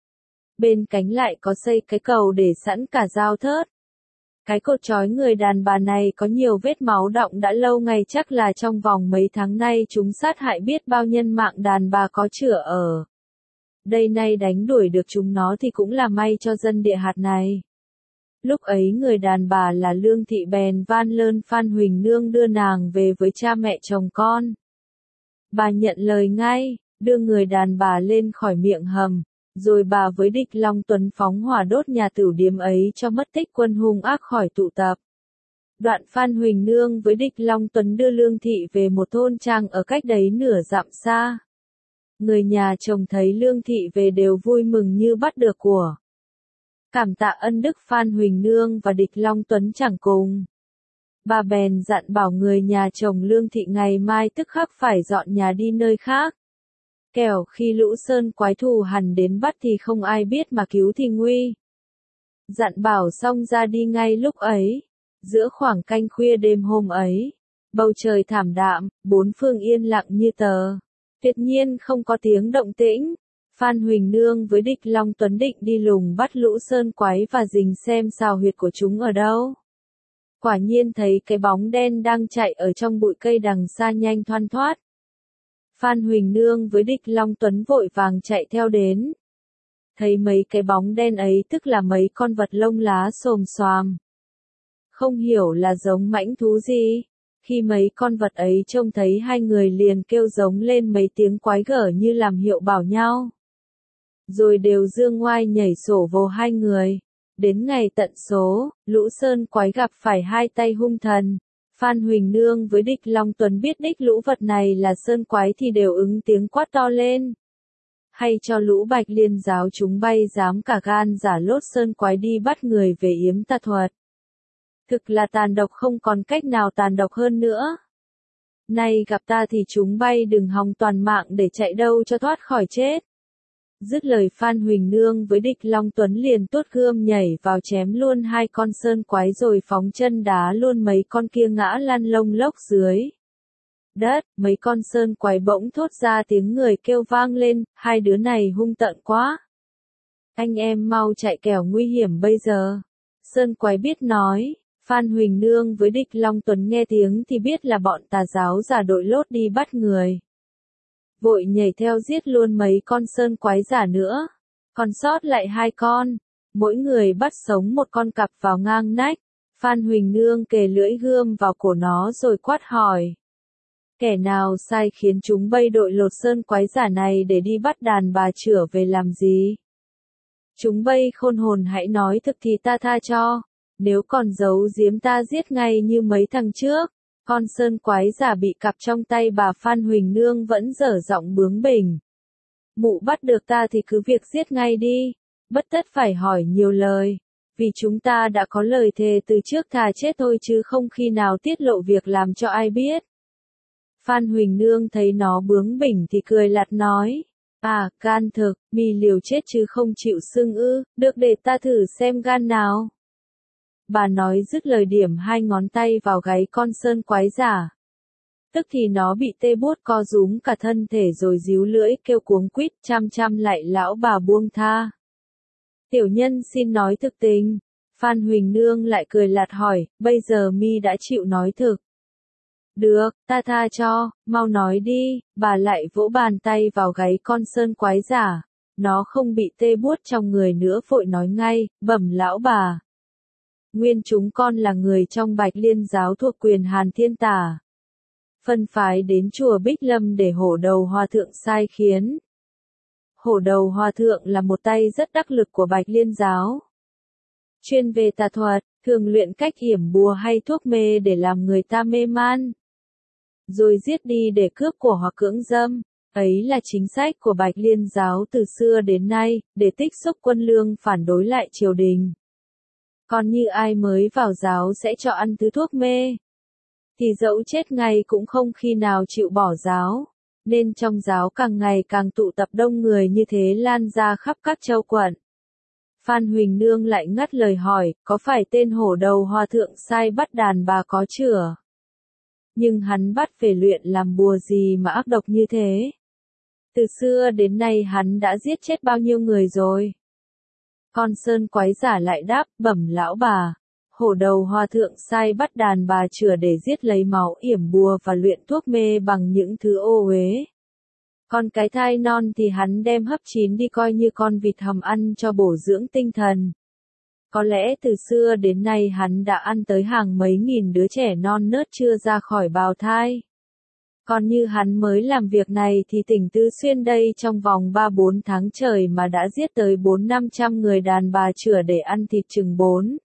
Bên cánh lại có xây cái cầu để sẵn cả dao thớt. Cái cột trói người đàn bà này có nhiều vết máu đọng đã lâu ngày, chắc là trong vòng mấy tháng nay chúng sát hại biết bao nhân mạng đàn bà có chửa ở đây, nay đánh đuổi được chúng nó thì cũng là may cho dân địa hạt này. Lúc ấy người đàn bà là Lương Thị bèn van lơn Phan Huỳnh Nương đưa nàng về với cha mẹ chồng con. Bà nhận lời ngay, đưa người đàn bà lên khỏi miệng hầm, rồi bà với Địch Long Tuấn phóng hỏa đốt nhà tửu điếm ấy cho mất tích quân hung ác khỏi tụ tập. Đoạn Phan Huỳnh Nương với Địch Long Tuấn đưa Lương Thị về một thôn trang ở cách đấy nửa dặm xa. Người nhà chồng thấy Lương Thị về đều vui mừng như bắt được của. Cảm tạ ân đức Phan Huỳnh Nương và Địch Long Tuấn chẳng cùng. Bà bèn dặn bảo người nhà chồng Lương Thị ngày mai tức khắc phải dọn nhà đi nơi khác. Kẻo khi lũ sơn quái thù hằn đến bắt thì không ai biết mà cứu thì nguy. Dặn bảo xong ra đi ngay lúc ấy. Giữa khoảng canh khuya đêm hôm ấy, bầu trời thảm đạm, bốn phương yên lặng như tờ. Tuyệt nhiên không có tiếng động tĩnh. Phan Huỳnh Nương với Địch Long Tuấn định đi lùng bắt lũ sơn quái và rình xem xào huyệt của chúng ở đâu. Quả nhiên thấy cái bóng đen đang chạy ở trong bụi cây đằng xa nhanh thoăn thoắt. Phan Huỳnh Nương với Địch Long Tuấn vội vàng chạy theo đến. Thấy mấy cái bóng đen ấy tức là mấy con vật lông lá xồm xoàm. Không hiểu là giống mãnh thú gì. Khi mấy con vật ấy trông thấy hai người liền kêu giống lên mấy tiếng quái gở như làm hiệu bảo nhau. Rồi đều dương ngoai nhảy sổ vô hai người. Đến ngày tận số, lũ sơn quái gặp phải hai tay hung thần. Phan Huỳnh Nương với Địch Long Tuấn biết đích lũ vật này là sơn quái thì đều ứng tiếng quát to lên. Hay cho lũ Bạch Liên giáo chúng bay dám cả gan giả lốt sơn quái đi bắt người về yếm tà thuật. Thực là tàn độc không còn cách nào tàn độc hơn nữa. Nay gặp ta thì chúng bay đừng hòng toàn mạng để chạy đâu cho thoát khỏi chết. Dứt lời Phan Huỳnh Nương với Địch Long Tuấn liền tuốt gươm nhảy vào chém luôn hai con sơn quái rồi phóng chân đá luôn mấy con kia ngã lăn lông lốc dưới đất. Mấy con sơn quái bỗng thốt ra tiếng người kêu vang lên, hai đứa này hung tợn quá. Anh em mau chạy kẻo nguy hiểm bây giờ. Sơn quái biết nói. Phan Huỳnh Nương với Địch Long Tuấn nghe tiếng thì biết là bọn tà giáo giả đội lốt đi bắt người. Vội nhảy theo giết luôn mấy con sơn quái giả nữa. Còn sót lại hai con. Mỗi người bắt sống một con cặp vào ngang nách. Phan Huỳnh Nương kề lưỡi gươm vào cổ nó rồi quát hỏi. Kẻ nào sai khiến chúng bay đội lột sơn quái giả này để đi bắt đàn bà chửa về làm gì? Chúng bay khôn hồn hãy nói thực thì ta tha cho. Nếu còn giấu giếm ta giết ngay như mấy thằng trước. Con sơn quái giả bị cặp trong tay bà Phan Huỳnh Nương vẫn dở giọng bướng bỉnh. Mụ bắt được ta thì cứ việc giết ngay đi, bất tất phải hỏi nhiều lời, vì chúng ta đã có lời thề từ trước thà chết thôi chứ không khi nào tiết lộ việc làm cho ai biết. Phan Huỳnh Nương thấy nó bướng bỉnh thì cười lạt nói, à, gan thực, mi liều chết chứ không chịu xưng ư, được để ta thử xem gan nào. Bà nói dứt lời điểm hai ngón tay vào gáy con sơn quái giả. Tức thì nó bị tê buốt co rúm cả thân thể rồi díu lưỡi kêu cuống quýt chăm lại lão bà buông tha. Tiểu nhân xin nói thực tình. Phan Huỳnh Nương lại cười lạt hỏi, bây giờ mi đã chịu nói thực. Được, ta tha cho, mau nói đi, bà lại vỗ bàn tay vào gáy con sơn quái giả. Nó không bị tê buốt trong người nữa vội nói ngay, bẩm lão bà. Nguyên chúng con là người trong Bạch Liên giáo thuộc quyền Hàn Thiên Tả. Phân phái đến chùa Bích Lâm để Hổ Đầu Hòa Thượng sai khiến. Hổ Đầu Hòa Thượng là một tay rất đắc lực của Bạch Liên giáo. Chuyên về tà thuật, thường luyện cách yểm bùa hay thuốc mê để làm người ta mê man. Rồi giết đi để cướp của hoặc cưỡng dâm. Ấy là chính sách của Bạch Liên giáo từ xưa đến nay, để tích xúc quân lương phản đối lại triều đình. Còn như ai mới vào giáo sẽ cho ăn thứ thuốc mê, thì dẫu chết ngay cũng không khi nào chịu bỏ giáo, nên trong giáo càng ngày càng tụ tập đông người như thế lan ra khắp các châu quận. Phan Huỳnh Nương lại ngắt lời hỏi, có phải tên Hổ Đầu Hòa Thượng sai bắt đàn bà có chửa? Nhưng hắn bắt về luyện làm bùa gì mà ác độc như thế? Từ xưa đến nay hắn đã giết chết bao nhiêu người rồi? Con sơn quái giả lại đáp, bẩm lão bà. Hổ Đầu Hòa Thượng sai bắt đàn bà chửa để giết lấy máu yểm bùa và luyện thuốc mê bằng những thứ ô uế. Còn cái thai non thì hắn đem hấp chín đi coi như con vịt hầm ăn cho bổ dưỡng tinh thần. Có lẽ từ xưa đến nay hắn đã ăn tới hàng mấy nghìn đứa trẻ non nớt chưa ra khỏi bào thai. Còn như hắn mới làm việc này thì tỉnh Tứ Xuyên đây trong vòng 3-4 tháng trời mà đã giết tới 400-500 người đàn bà chửa để ăn thịt chừng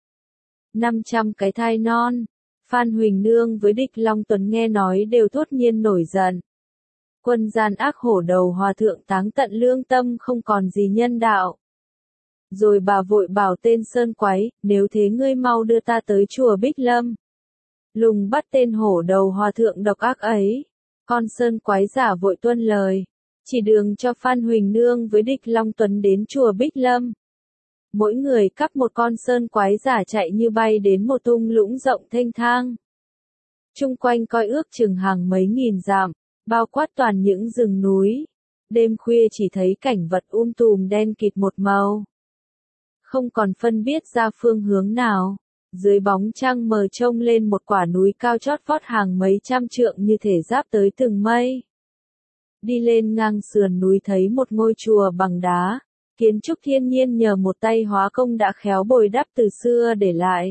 400-500 cái thai non. Phan Huỳnh Nương với Địch Long Tuấn nghe nói đều thốt nhiên nổi giận. Quân gian ác Hổ Đầu Hòa Thượng táng tận lương tâm không còn gì nhân đạo. Rồi bà vội bảo tên sơn quái, nếu thế ngươi mau đưa ta tới chùa Bích Lâm. Lùng bắt tên Hổ Đầu Hòa Thượng độc ác ấy. Con sơn quái giả vội tuân lời, chỉ đường cho Phan Huỳnh Nương với Địch Long Tuấn đến chùa Bích Lâm. Mỗi người cắp một con sơn quái giả chạy như bay đến một thung lũng rộng thênh thang. Chung quanh coi ước chừng hàng mấy nghìn dặm, bao quát toàn những rừng núi. Đêm khuya chỉ thấy cảnh vật tùm đen kịt một màu. Không còn phân biết ra phương hướng nào. Dưới bóng trăng mờ trông lên một quả núi cao chót vót hàng mấy trăm trượng như thể giáp tới từng mây. Đi lên ngang sườn núi thấy một ngôi chùa bằng đá, kiến trúc thiên nhiên nhờ một tay hóa công đã khéo bồi đắp từ xưa để lại.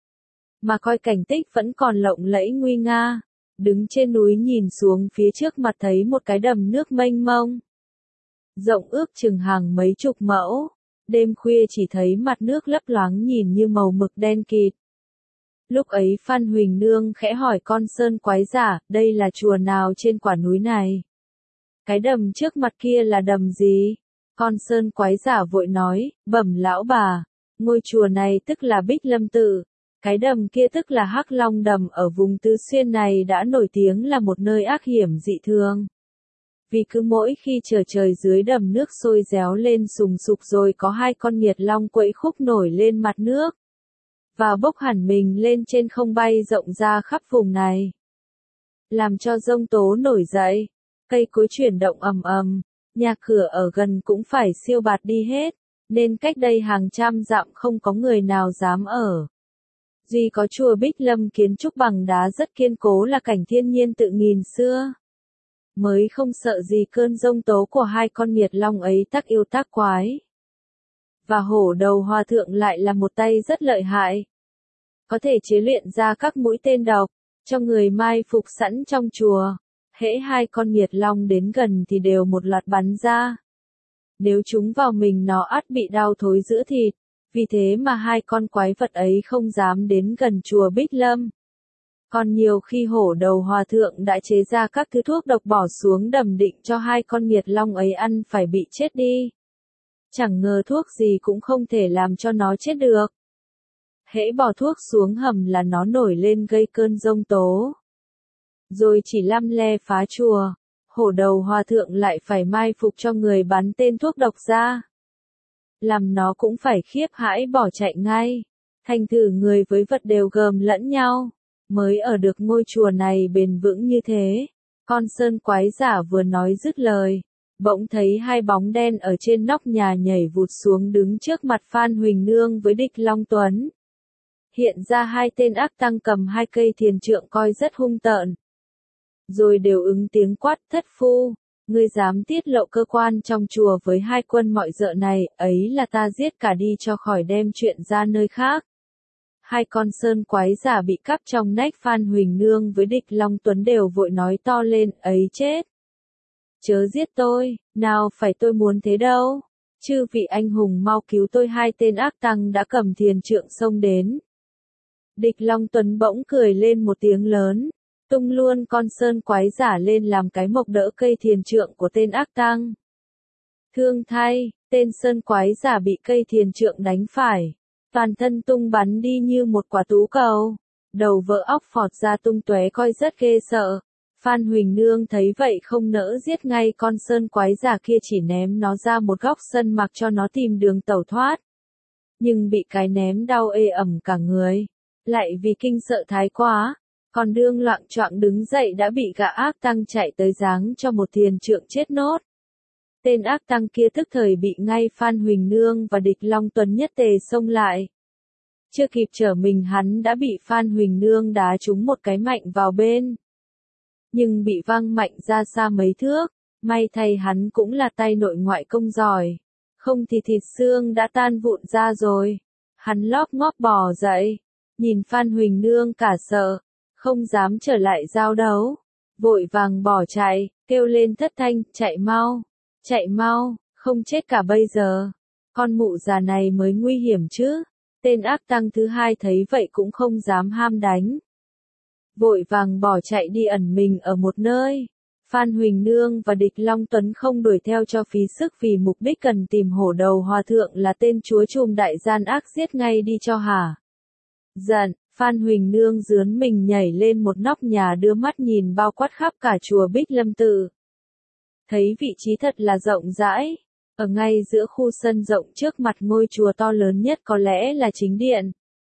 Mà coi cảnh tích vẫn còn lộng lẫy nguy nga, đứng trên núi nhìn xuống phía trước mặt thấy một cái đầm nước mênh mông. Rộng ước chừng hàng mấy chục mẫu. Đêm khuya chỉ thấy mặt nước lấp loáng nhìn như màu mực đen kịt. Lúc ấy Phan Huỳnh Nương khẽ hỏi con sơn quái giả, đây là chùa nào trên quả núi này? Cái đầm trước mặt kia là đầm gì? Con sơn quái giả vội nói, bẩm lão bà, ngôi chùa này tức là Bích Lâm Tự. Cái đầm kia tức là Hắc Long Đầm ở vùng Tứ Xuyên này đã nổi tiếng là một nơi ác hiểm dị thường. Vì cứ mỗi khi trời dưới đầm nước sôi réo lên sùng sục rồi có hai con nghiệt long quẫy khúc nổi lên mặt nước. Và bốc hẳn mình lên trên không bay rộng ra khắp vùng này. Làm cho giông tố nổi dậy, cây cối chuyển động ầm ầm, nhà cửa ở gần cũng phải siêu bạt đi hết, nên cách đây hàng trăm dặm không có người nào dám ở. Duy có chùa Bích Lâm kiến trúc bằng đá rất kiên cố là cảnh thiên nhiên tự nghìn xưa. Mới không sợ gì cơn giông tố của hai con nghiệt long ấy tác yêu tác quái. Và Hổ Đầu Hòa Thượng lại là một tay rất lợi hại. Có thể chế luyện ra các mũi tên độc, cho người mai phục sẵn trong chùa. Hễ hai con nghiệt long đến gần thì đều một loạt bắn ra. Nếu chúng vào mình nó ắt bị đau thối giữa thịt. Vì thế mà hai con quái vật ấy không dám đến gần chùa Bích Lâm. Còn nhiều khi hổ đầu hòa thượng đã chế ra các thứ thuốc độc bỏ xuống đầm định cho hai con nghiệt long ấy ăn phải bị chết đi. Chẳng ngờ thuốc gì cũng không thể làm cho nó chết được. Hễ bỏ thuốc xuống hầm là nó nổi lên gây cơn giông tố. Rồi chỉ lăm le phá chùa, hổ đầu hòa thượng lại phải mai phục cho người bắn tên thuốc độc ra. Làm nó cũng phải khiếp hãi bỏ chạy ngay. Thành thử người với vật đều gờm lẫn nhau, mới ở được ngôi chùa này bền vững như thế. Con sơn quái giả vừa nói dứt lời, bỗng thấy hai bóng đen ở trên nóc nhà nhảy vụt xuống đứng trước mặt Phan Huỳnh Nương với Địch Long Tuấn. Hiện ra hai tên ác tăng cầm hai cây thiền trượng coi rất hung tợn. Rồi đều ứng tiếng quát: thất phu, ngươi dám tiết lộ cơ quan trong chùa với hai quân mọi dợ này, ấy là ta giết cả đi cho khỏi đem chuyện ra nơi khác. Hai con sơn quái giả bị cắp trong nách Phan Huỳnh Nương với Địch Long Tuấn đều vội nói to lên: ấy chết! Chớ giết tôi, nào phải tôi muốn thế đâu. Chư vị anh hùng mau cứu tôi! Hai tên ác tăng đã cầm thiền trượng xông đến. Địch Long Tuấn bỗng cười lên một tiếng lớn, tung luôn con sơn quái giả lên làm cái mộc đỡ cây thiền trượng của tên ác tăng. Thương thay, tên sơn quái giả bị cây thiền trượng đánh phải, toàn thân tung bắn đi như một quả tú cầu, đầu vỡ óc phọt ra tung tóe coi rất ghê sợ. Phan Huỳnh Nương thấy vậy không nỡ giết ngay con sơn quái giả kia, chỉ ném nó ra một góc sân mặc cho nó tìm đường tẩu thoát. Nhưng bị cái ném đau ê ẩm cả người, lại vì kinh sợ thái quá, còn đương loạng choạng đứng dậy đã bị gã ác tăng chạy tới giáng cho một thiền trượng chết nốt. Tên ác tăng kia tức thời bị ngay Phan Huỳnh Nương và Địch Long Tuấn nhất tề xông lại. Chưa kịp trở mình hắn đã bị Phan Huỳnh Nương đá trúng một cái mạnh vào bên. Nhưng bị văng mạnh ra xa mấy thước, may thay hắn cũng là tay nội ngoại công giỏi. Không thì thịt xương đã tan vụn ra rồi. Hắn lóp ngóp bò dậy, nhìn Phan Huỳnh Nương cả sợ, không dám trở lại giao đấu. Vội vàng bỏ chạy, kêu lên thất thanh: chạy mau, không chết cả bây giờ. Con mụ già này mới nguy hiểm chứ. Tên ác tăng thứ hai thấy vậy cũng không dám ham đánh. Vội vàng bỏ chạy đi ẩn mình ở một nơi. Phan Huỳnh Nương và Địch Long Tuấn không đuổi theo cho phí sức, vì mục đích cần tìm hổ đầu hòa thượng là tên chúa trùm đại gian ác giết ngay đi cho hả. Giận, Phan Huỳnh Nương rướn mình nhảy lên một nóc nhà đưa mắt nhìn bao quát khắp cả chùa Bích Lâm Tự. Thấy vị trí thật là rộng rãi, ở ngay giữa khu sân rộng trước mặt ngôi chùa to lớn nhất có lẽ là chính điện.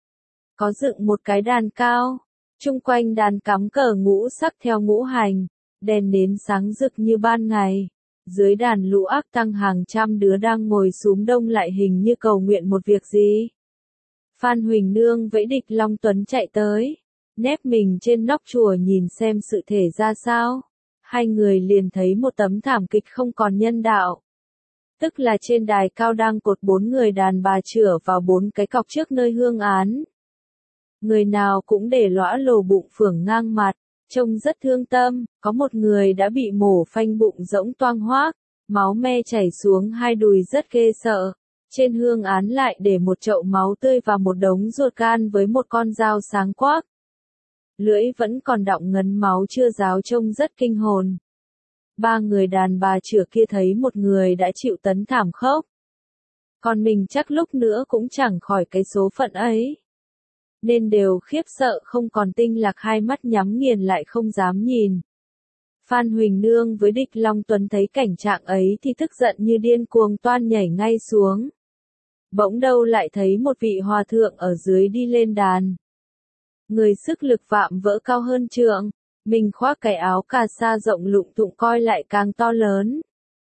Có dựng một cái đàn cao, chung quanh đàn cắm cờ ngũ sắc theo ngũ hành, đèn nến sáng rực như ban ngày. Dưới đàn lũ ác tăng hàng trăm đứa đang ngồi xúm đông lại hình như cầu nguyện một việc gì. Phan Huỳnh Nương với Địch Long Tuấn chạy tới, nép mình trên nóc chùa nhìn xem sự thể ra sao. Hai người liền thấy một tấm thảm kịch không còn nhân đạo. Tức là trên đài cao đang cột 4 người đàn bà chửa vào 4 cái cọc trước nơi hương án. Người nào cũng để lõa lồ bụng phưởng ngang mặt, trông rất thương tâm. Có một người đã bị mổ phanh bụng rỗng toang hoác, máu me chảy xuống hai đùi rất ghê sợ. Trên hương án lại để một chậu máu tươi và một đống ruột gan với một con dao sáng quắc. Lưỡi vẫn còn đọng ngấn máu chưa ráo, trông rất kinh hồn. 3 người đàn bà chửa kia thấy một người đã chịu tấn thảm khốc, còn mình chắc lúc nữa cũng chẳng khỏi cái số phận ấy, nên đều khiếp sợ không còn tinh lạc, hai mắt nhắm nghiền lại không dám nhìn. Phan Huỳnh Nương với Địch Long Tuấn thấy cảnh trạng ấy thì tức giận như điên cuồng toan nhảy ngay xuống. Bỗng đâu lại thấy một vị hòa thượng ở dưới đi lên đàn. Người sức lực vạm vỡ cao hơn trượng, mình khoác cái áo cà sa rộng lụng thụng coi lại càng to lớn.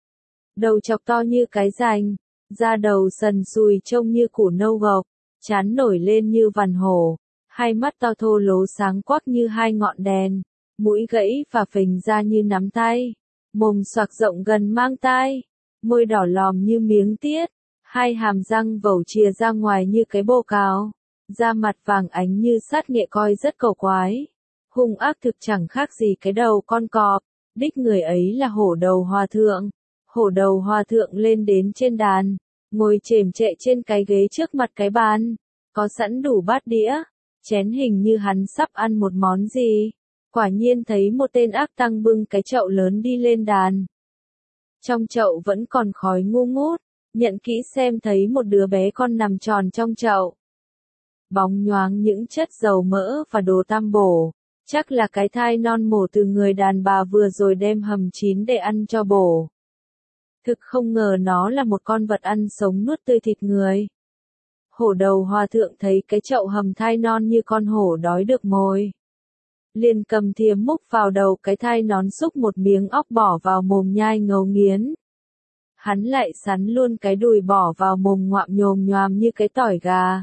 Đầu chọc to như cái rành, da đầu sần sùi trông như củ nâu gộc, trán nổi lên như vằn hổ, hai mắt to thô lố sáng quắc như hai ngọn đèn, mũi gãy và phình ra như nắm tay, mồm xoạc rộng gần mang tai, môi đỏ lòm như miếng tiết, hai hàm răng vẩu chìa ra ngoài như cái bồ cào, da mặt vàng ánh như sắt nghệ coi rất cầu quái. Hung ác thực chẳng khác gì cái đầu con cọp. Đích người ấy là hổ đầu hòa thượng. Hổ đầu hòa thượng lên đến trên đàn, ngồi chềm chệ trên cái ghế trước mặt cái bàn, có sẵn đủ bát đĩa, chén hình như hắn sắp ăn một món gì. Quả nhiên thấy một tên ác tăng bưng cái chậu lớn đi lên đàn. Trong chậu vẫn còn khói ngu ngút, nhận kỹ xem thấy một đứa bé con nằm tròn trong chậu. Bóng nhoáng những chất dầu mỡ và đồ tam bổ, chắc là cái thai non mổ từ người đàn bà vừa rồi đem hầm chín để ăn cho bổ. Thực không ngờ nó là một con vật ăn sống nuốt tươi thịt người. Hổ đầu hòa thượng thấy cái chậu hầm thai non như con hổ đói được mồi. Liền cầm thìa múc vào đầu cái thai nón, xúc một miếng óc bỏ vào mồm nhai ngấu nghiến. Hắn lại sắn luôn cái đùi bỏ vào mồm ngoạm nhồm nhoàm như cái tỏi gà.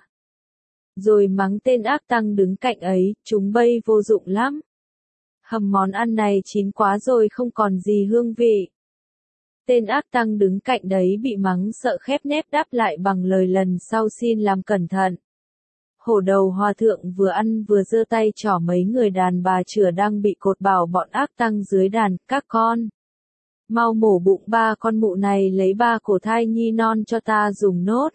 Rồi mắng tên ác tăng đứng cạnh ấy, chúng bay vô dụng lắm. Hầm món ăn này chín quá rồi không còn gì hương vị. Tên ác tăng đứng cạnh đấy bị mắng sợ khép nép đáp lại bằng lời lần sau xin làm cẩn thận. Hổ đầu hòa thượng vừa ăn vừa giơ tay trỏ mấy người đàn bà chửa đang bị cột, bảo bọn ác tăng dưới đàn, các con. Mau mổ bụng ba con mụ này, lấy ba cổ thai nhi non cho ta dùng nốt.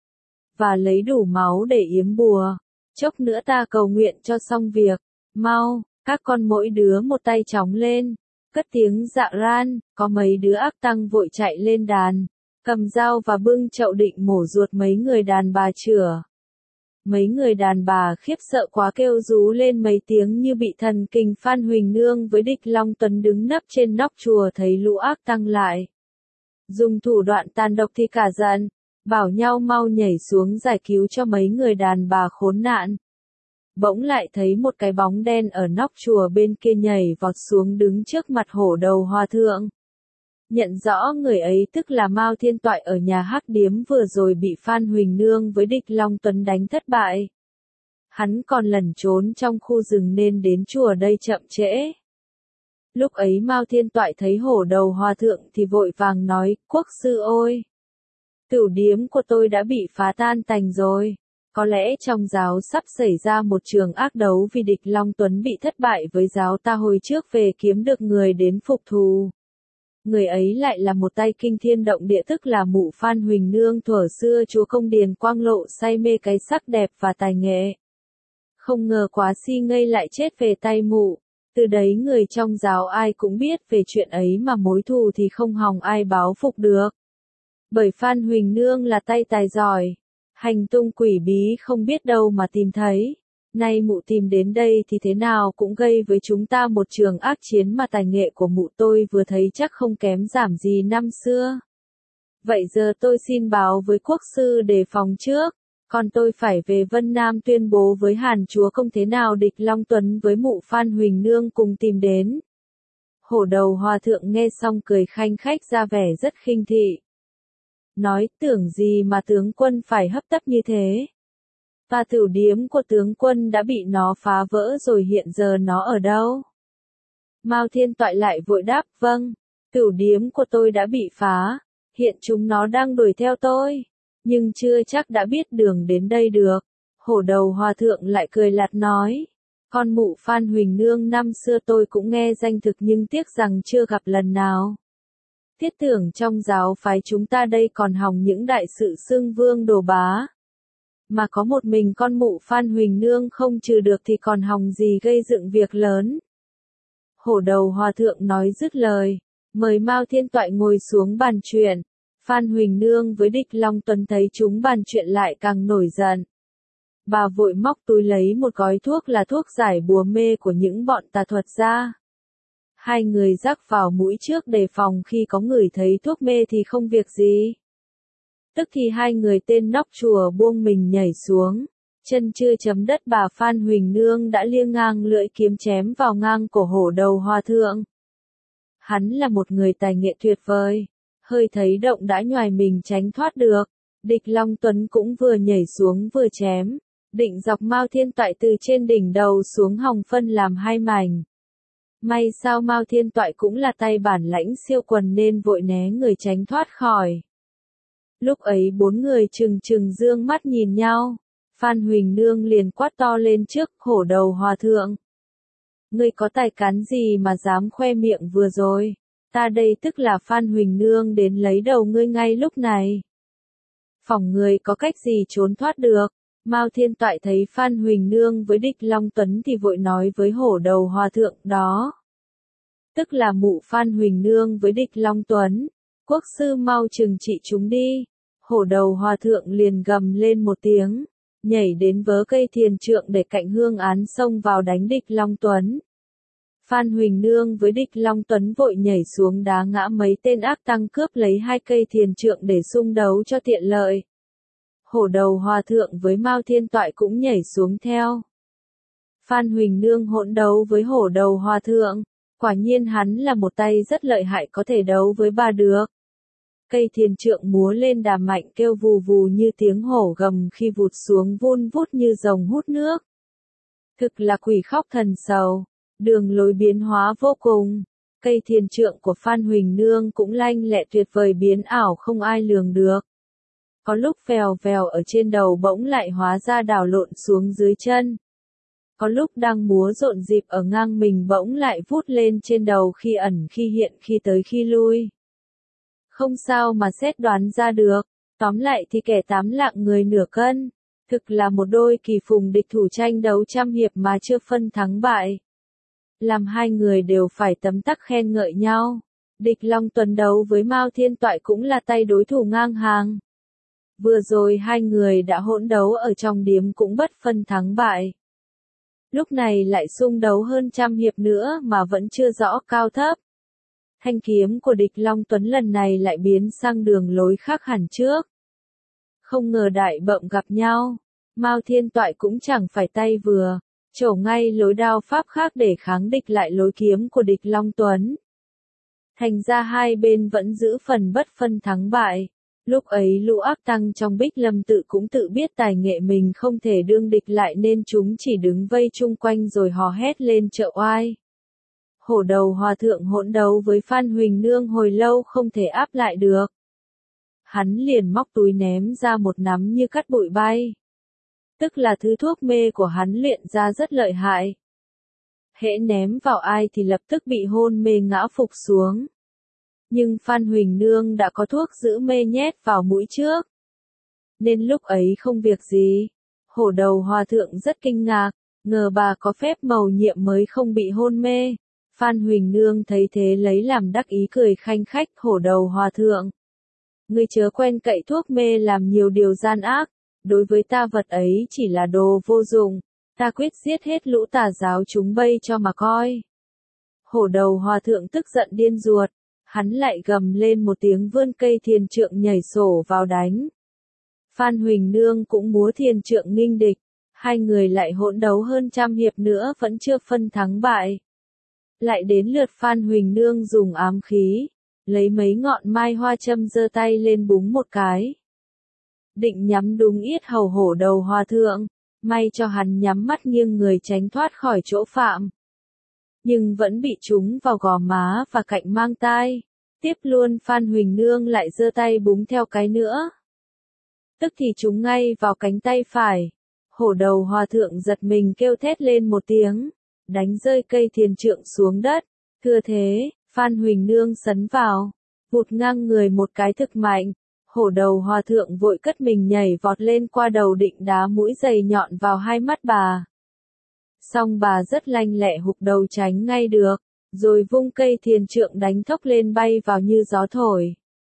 Và lấy đủ máu để yếm bùa. Chốc nữa ta cầu nguyện cho xong việc. Mau, các con mỗi đứa một tay chóng lên. Cất tiếng dạ ran, có mấy đứa ác tăng vội chạy lên đàn. Cầm dao và bưng chậu định mổ ruột mấy người đàn bà chửa. Mấy người đàn bà khiếp sợ quá kêu rú lên mấy tiếng như bị thần kinh. Phan Huỳnh Nương với Địch Long Tuấn đứng nấp trên nóc chùa thấy lũ ác tăng lại. Dùng thủ đoạn tàn độc thì cả giận, bảo nhau mau nhảy xuống giải cứu cho mấy người đàn bà khốn nạn. Bỗng lại thấy một cái bóng đen ở nóc chùa bên kia nhảy vọt xuống đứng trước mặt hổ đầu hòa thượng. Nhận rõ người ấy tức là Mao Thiên Toại ở nhà hắc điếm vừa rồi bị Phan Huỳnh Nương với Địch Long Tuấn đánh thất bại. Hắn còn lẩn trốn trong khu rừng nên đến chùa đây chậm trễ. Lúc ấy Mao Thiên Toại thấy hổ đầu hòa thượng thì vội vàng nói, quốc sư ôi! Tửu điếm của tôi đã bị phá tan tành rồi. Có lẽ trong giáo sắp xảy ra một trường ác đấu vì Địch Long Tuấn bị thất bại với giáo ta hồi trước về kiếm được người đến phục thù. Người ấy lại là một tay kinh thiên động địa, tức là mụ Phan Huỳnh Nương thuở xưa chúa công Điền Quang Lộ say mê cái sắc đẹp và tài nghệ. Không ngờ quá si ngây lại chết về tay mụ. Từ đấy người trong giáo ai cũng biết về chuyện ấy mà mối thù thì không hòng ai báo phục được. Bởi Phan Huỳnh Nương là tay tài giỏi. Hành tung quỷ bí không biết đâu mà tìm thấy. Nay mụ tìm đến đây thì thế nào cũng gây với chúng ta một trường ác chiến mà tài nghệ của mụ tôi vừa thấy chắc không kém giảm gì năm xưa. Vậy giờ tôi xin báo với quốc sư đề phòng trước, còn tôi phải về Vân Nam tuyên bố với Hàn chúa công thế nào Địch Long Tuấn với mụ Phan Huỳnh Nương cùng tìm đến. Hổ đầu hòa thượng nghe xong cười khanh khách ra vẻ rất khinh thị. Nói tưởng gì mà tướng quân phải hấp tấp như thế. Và tửu điếm của tướng quân đã bị nó phá vỡ rồi, hiện giờ nó ở đâu? Mao Thiên Toại lại vội đáp, vâng, tửu điếm của tôi đã bị phá, hiện chúng nó đang đuổi theo tôi, nhưng chưa chắc đã biết đường đến đây được. Hổ đầu hòa thượng lại cười lạt nói, con mụ Phan Huỳnh Nương năm xưa tôi cũng nghe danh thực nhưng tiếc rằng chưa gặp lần nào. Thiết tưởng trong giáo phái chúng ta đây còn hòng những đại sự xưng vương đồ bá. Mà có một mình con mụ Phan Huỳnh Nương không trừ được thì còn hòng gì gây dựng việc lớn. Hổ đầu hòa thượng nói dứt lời, mời Mao Thiên Toại ngồi xuống bàn chuyện. Phan Huỳnh Nương với Địch Long Tuấn thấy chúng bàn chuyện lại càng nổi giận. Bà vội móc túi lấy một gói thuốc là thuốc giải bùa mê của những bọn tà thuật ra. Hai người rắc vào mũi trước đề phòng khi có người thấy thuốc mê thì không việc gì. Tức thì hai người tên nóc chùa buông mình nhảy xuống, chân chưa chấm đất bà Phan Huỳnh Nương đã liêng ngang lưỡi kiếm chém vào ngang cổ hổ đầu hòa thượng. Hắn là một người tài nghệ tuyệt vời, hơi thấy động đã nhoài mình tránh thoát được. Địch Long Tuấn cũng vừa nhảy xuống vừa chém, định dọc Mao Thiên Toại từ trên đỉnh đầu xuống hòng phân làm hai mảnh. May sao Mao Thiên Toại cũng là tay bản lãnh siêu quần nên vội né người tránh thoát khỏi. Lúc ấy bốn người trừng trừng dương mắt nhìn nhau, Phan Huỳnh Nương liền quát to lên trước hổ đầu hòa thượng. Ngươi có tài cán gì mà dám khoe miệng vừa rồi, ta đây tức là Phan Huỳnh Nương đến lấy đầu ngươi ngay lúc này. Phỏng ngươi có cách gì trốn thoát được, Mao Thiên Toại thấy Phan Huỳnh Nương với Địch Long Tuấn thì vội nói với hổ đầu hòa thượng đó. Tức là mụ Phan Huỳnh Nương với Địch Long Tuấn. Quốc sư mau trừng trị chúng đi. Hổ đầu hòa thượng liền gầm lên một tiếng, nhảy đến vớ cây thiền trượng để cạnh hương án xông vào đánh Địch Long Tuấn. Phan Huỳnh Nương với Địch Long Tuấn vội nhảy xuống đá ngã mấy tên ác tăng cướp lấy 2 cây thiền trượng để xung đấu cho tiện lợi. Hổ đầu hòa thượng với Mao Thiên Toại cũng nhảy xuống theo. Phan Huỳnh Nương hỗn đấu với hổ đầu hòa thượng, quả nhiên hắn là một tay rất lợi hại có thể đấu với ba được. Cây thiền trượng múa lên đà mạnh kêu vù vù như tiếng hổ gầm khi vụt xuống vun vút như rồng hút nước. Thực là quỷ khóc thần sầu, đường lối biến hóa vô cùng. Cây thiền trượng của Phan Huỳnh Nương cũng lanh lẹ tuyệt vời biến ảo không ai lường được. Có lúc vèo vèo ở trên đầu bỗng lại hóa ra đảo lộn xuống dưới chân. Có lúc đang múa rộn dịp ở ngang mình bỗng lại vút lên trên đầu khi ẩn khi hiện khi tới khi lui. Không sao mà xét đoán ra được, tóm lại thì kẻ 8 lạng người nửa cân, thực là một đôi kỳ phùng địch thủ tranh đấu trăm hiệp mà chưa phân thắng bại. Làm hai người đều phải tấm tắc khen ngợi nhau. Địch Long Tuấn đấu với Mao Thiên Toại cũng là tay đối thủ ngang hàng. Vừa rồi hai người đã hỗn đấu ở trong điếm cũng bất phân thắng bại. Lúc này lại xung đấu hơn trăm hiệp nữa mà vẫn chưa rõ cao thấp. Thanh kiếm của Địch Long Tuấn lần này lại biến sang đường lối khác hẳn trước. Không ngờ đại bậm gặp nhau, Mao Thiên Toại cũng chẳng phải tay vừa, trổ ngay lối đao pháp khác để kháng địch lại lối kiếm của Địch Long Tuấn. Thành ra hai bên vẫn giữ phần bất phân thắng bại. Lúc ấy lũ ác tăng trong Bích Lâm tự cũng tự biết tài nghệ mình không thể đương địch lại nên chúng chỉ đứng vây chung quanh rồi hò hét lên trợ oai. Hổ đầu hòa thượng hỗn đấu với Phan Huỳnh Nương hồi lâu không thể áp lại được. Hắn liền móc túi ném ra một nắm như cắt bụi bay. Tức là thứ thuốc mê của hắn luyện ra rất lợi hại. Hễ ném vào ai thì lập tức bị hôn mê ngã phục xuống. Nhưng Phan Huỳnh Nương đã có thuốc giữ mê nhét vào mũi trước. Nên lúc ấy không việc gì. Hổ đầu hòa thượng rất kinh ngạc, ngờ bà có phép mầu nhiệm mới không bị hôn mê. Phan Huỳnh Nương thấy thế lấy làm đắc ý cười khanh khách hổ đầu hòa thượng. Ngươi chớ quen cậy thuốc mê làm nhiều điều gian ác, đối với ta vật ấy chỉ là đồ vô dụng, ta quyết giết hết lũ tà giáo chúng bây cho mà coi. Hổ đầu hòa thượng tức giận điên ruột, hắn lại gầm lên một tiếng vươn cây thiền trượng nhảy sổ vào đánh. Phan Huỳnh Nương cũng múa thiền trượng nghênh địch, hai người lại hỗn đấu hơn trăm hiệp nữa vẫn chưa phân thắng bại. Lại đến lượt Phan Huỳnh Nương dùng ám khí, lấy mấy ngọn mai hoa châm giơ tay lên búng một cái. Định nhắm đúng yết hầu hổ đầu hòa thượng, may cho hắn nhắm mắt nghiêng người tránh thoát khỏi chỗ phạm. Nhưng vẫn bị trúng vào gò má và cạnh mang tai. Tiếp luôn Phan Huỳnh Nương lại giơ tay búng theo cái nữa. Tức thì trúng ngay vào cánh tay phải. Hổ đầu hòa thượng giật mình kêu thét lên một tiếng, đánh rơi cây thiền trượng xuống đất. Thừa thế, Phan Huỳnh Nương sấn vào, vụt ngang người một cái thực mạnh. Hổ đầu hòa thượng vội cất mình nhảy vọt lên qua đầu định đá mũi giày nhọn vào hai mắt bà. Xong bà rất lanh lẹ hụp đầu tránh ngay được, rồi vung cây thiền trượng đánh thốc lên bay vào như gió thổi.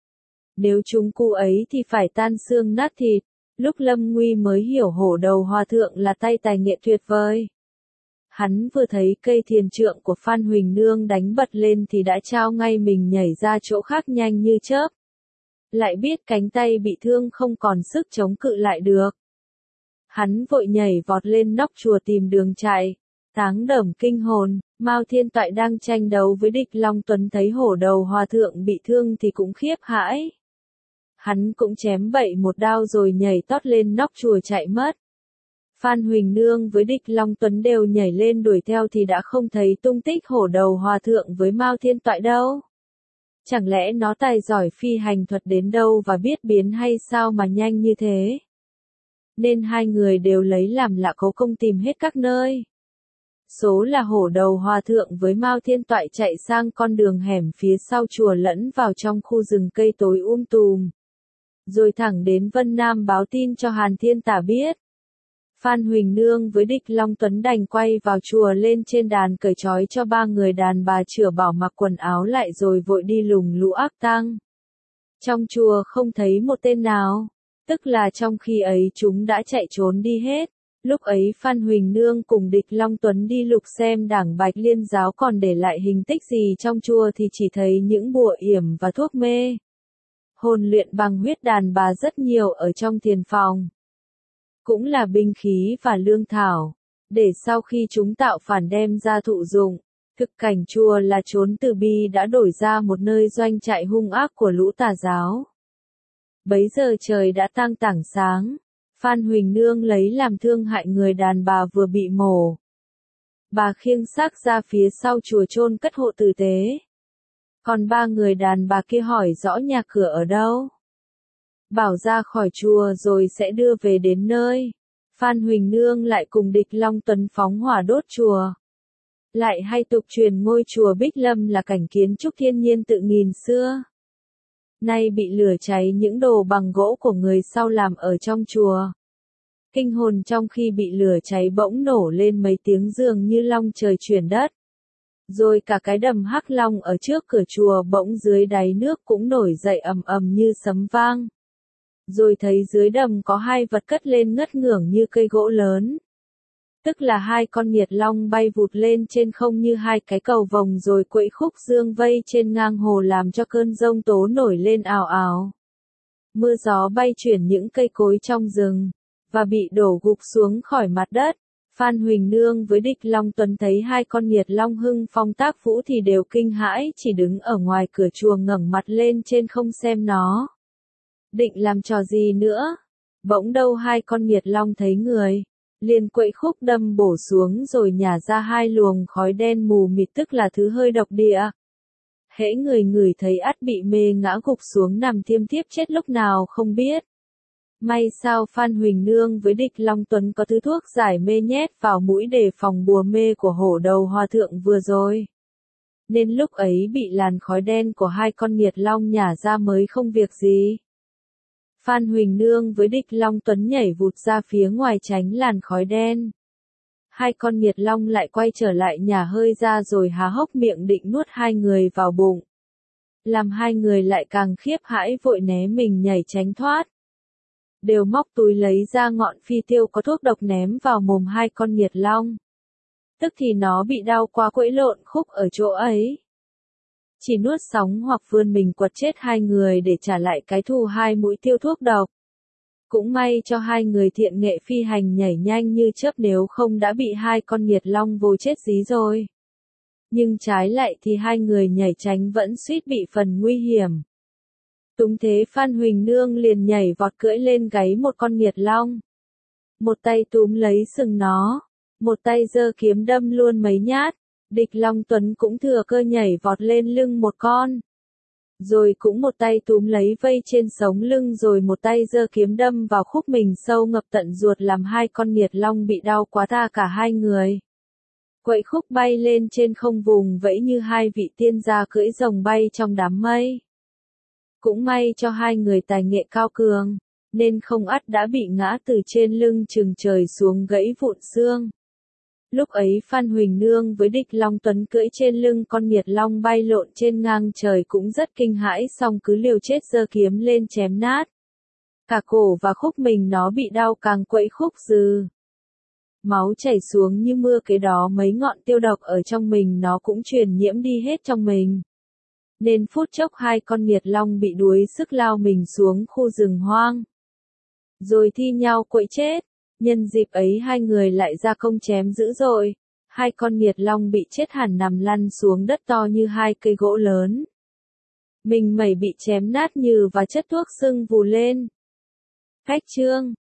Nếu chúng cu ấy thì phải tan xương nát thịt. Lúc lâm nguy mới hiểu hổ đầu hòa thượng là tay tài nghệ tuyệt vời. Hắn vừa thấy cây thiền trượng của Phan Huỳnh Nương đánh bật lên thì đã trao ngay mình nhảy ra chỗ khác nhanh như chớp. Lại biết cánh tay bị thương không còn sức chống cự lại được. Hắn vội nhảy vọt lên nóc chùa tìm đường chạy. Táng Đổng kinh hồn, Mao Thiên Toại đang tranh đấu với Địch Long Tuấn thấy hổ đầu hòa thượng bị thương thì cũng khiếp hãi. Hắn cũng chém bậy một đao rồi nhảy tót lên nóc chùa chạy mất. Phan Huỳnh Nương với Địch Long Tuấn đều nhảy lên đuổi theo thì đã không thấy tung tích hổ đầu hòa thượng với Mao Thiên Toại đâu. Chẳng lẽ nó tài giỏi phi hành thuật đến đâu và biết biến hay sao mà nhanh như thế? Nên hai người đều lấy làm lạ cố công tìm hết các nơi. Số là hổ đầu hòa thượng với Mao Thiên Toại chạy sang con đường hẻm phía sau chùa lẫn vào trong khu rừng cây tối tùm. Rồi thẳng đến Vân Nam báo tin cho Hàn Thiên Tả biết. Phan Huỳnh Nương với Địch Long Tuấn đành quay vào chùa lên trên đàn cởi trói cho ba người đàn bà chửa bảo mặc quần áo lại rồi vội đi lùng lũ ác tang. Trong chùa không thấy một tên nào, tức là trong khi ấy chúng đã chạy trốn đi hết. Lúc ấy Phan Huỳnh Nương cùng Địch Long Tuấn đi lục xem đảng Bạch Liên giáo còn để lại hình tích gì trong chùa thì chỉ thấy những bùa yểm và thuốc mê. Hồn luyện bằng huyết đàn bà rất nhiều ở trong thiền phòng. Cũng là binh khí và lương thảo, để sau khi chúng tạo phản đem ra thụ dụng. Thực cảnh chùa là chốn từ bi đã đổi ra một nơi doanh trại hung ác của lũ tà giáo. Bấy giờ trời đã tang tảng sáng. Phan Huỳnh Nương lấy làm thương hại người đàn bà vừa bị mổ. Bà khiêng xác ra phía sau chùa chôn cất hộ tử tế. Còn ba người đàn bà kia hỏi rõ nhà cửa ở đâu. Bảo ra khỏi chùa rồi sẽ đưa về đến nơi. Phan Huỳnh Nương lại cùng Địch Long Tuấn phóng hỏa đốt chùa. Lại hay tục truyền ngôi chùa Bích Lâm là cảnh kiến trúc thiên nhiên tự nghìn xưa. Nay bị lửa cháy những đồ bằng gỗ của người sau làm ở trong chùa. Kinh hồn trong khi bị lửa cháy bỗng nổ lên mấy tiếng dường như long trời chuyển đất. Rồi cả cái đầm Hắc Long ở trước cửa chùa bỗng dưới đáy nước cũng nổi dậy ầm ầm như sấm vang. Rồi thấy dưới đầm có hai vật cất lên ngất ngưởng như cây gỗ lớn. Tức là hai con nghiệt long bay vụt lên trên không như hai cái cầu vồng rồi quẫy khúc dương vây trên ngang hồ làm cho cơn giông tố nổi lên ào ào. Mưa gió bay chuyển những cây cối trong rừng, và bị đổ gục xuống khỏi mặt đất. Phan Huỳnh Nương với Địch Long Tuấn thấy hai con nghiệt long hưng phong tác vũ thì đều kinh hãi, chỉ đứng ở ngoài cửa chùa ngẩng mặt lên trên không xem nó. Định làm trò gì nữa? Bỗng đâu hai con nghiệt long thấy người, liền quẫy khúc đâm bổ xuống rồi nhả ra hai luồng khói đen mù mịt tức là thứ hơi độc địa. Hễ người ngửi thấy ắt bị mê ngã gục xuống nằm thiêm thiếp chết lúc nào không biết. May sao Phan Huỳnh Nương với Địch Long Tuấn có thứ thuốc giải mê nhét vào mũi để phòng bùa mê của hổ đầu hòa thượng vừa rồi. Nên lúc ấy bị làn khói đen của hai con nghiệt long nhả ra mới không việc gì. Phan Huỳnh Nương với Địch Long Tuấn nhảy vụt ra phía ngoài tránh làn khói đen. Hai con nghiệt long lại quay trở lại nhả hơi ra rồi há hốc miệng định nuốt hai người vào bụng. Làm hai người lại càng khiếp hãi vội né mình nhảy tránh thoát. Đều móc túi lấy ra ngọn phi tiêu có thuốc độc ném vào mồm hai con nghiệt long. Tức thì nó bị đau quá quẫy lộn khúc ở chỗ ấy. Chỉ nuốt sóng hoặc vươn mình quật chết hai người để trả lại cái thù hai mũi tiêu thuốc độc. Cũng may cho hai người thiện nghệ phi hành nhảy nhanh như chớp nếu không đã bị hai con nghiệt long vồ chết dí rồi. Nhưng trái lại thì hai người nhảy tránh vẫn suýt bị phần nguy hiểm. Túng thế Phan Huỳnh Nương liền nhảy vọt cưỡi lên gáy một con nghiệt long. Một tay túm lấy sừng nó, một tay giơ kiếm đâm luôn mấy nhát. Địch Long Tuấn cũng thừa cơ nhảy vọt lên lưng một con. Rồi cũng một tay túm lấy vây trên sống lưng rồi một tay giơ kiếm đâm vào khúc mình sâu ngập tận ruột làm hai con nghiệt long bị đau quá tha cả hai người. Quẫy khúc bay lên trên không vùng vẫy như hai vị tiên gia cưỡi rồng bay trong đám mây. Cũng may cho hai người tài nghệ cao cường, nên không ắt đã bị ngã từ trên lưng chừng trời xuống gãy vụn xương. Lúc ấy Phan Huỳnh Nương với Địch Long Tuấn cưỡi trên lưng con nghiệt long bay lộn trên ngang trời cũng rất kinh hãi song cứ liều chết giơ kiếm lên chém nát. Cả cổ và khúc mình nó bị đau càng quẫy khúc dừ. Máu chảy xuống như mưa kế đó mấy ngọn tiêu độc ở trong mình nó cũng truyền nhiễm đi hết trong mình. Nên phút chốc hai con nghiệt long bị đuối sức lao mình xuống khu rừng hoang. Rồi thi nhau quẫy chết. Nhân dịp ấy hai người lại ra công chém dữ dội. Hai con nghiệt long bị chết hẳn nằm lăn xuống đất to như hai cây gỗ lớn. Mình mẩy bị chém nát như và chất thuốc sưng vù lên. Khách chương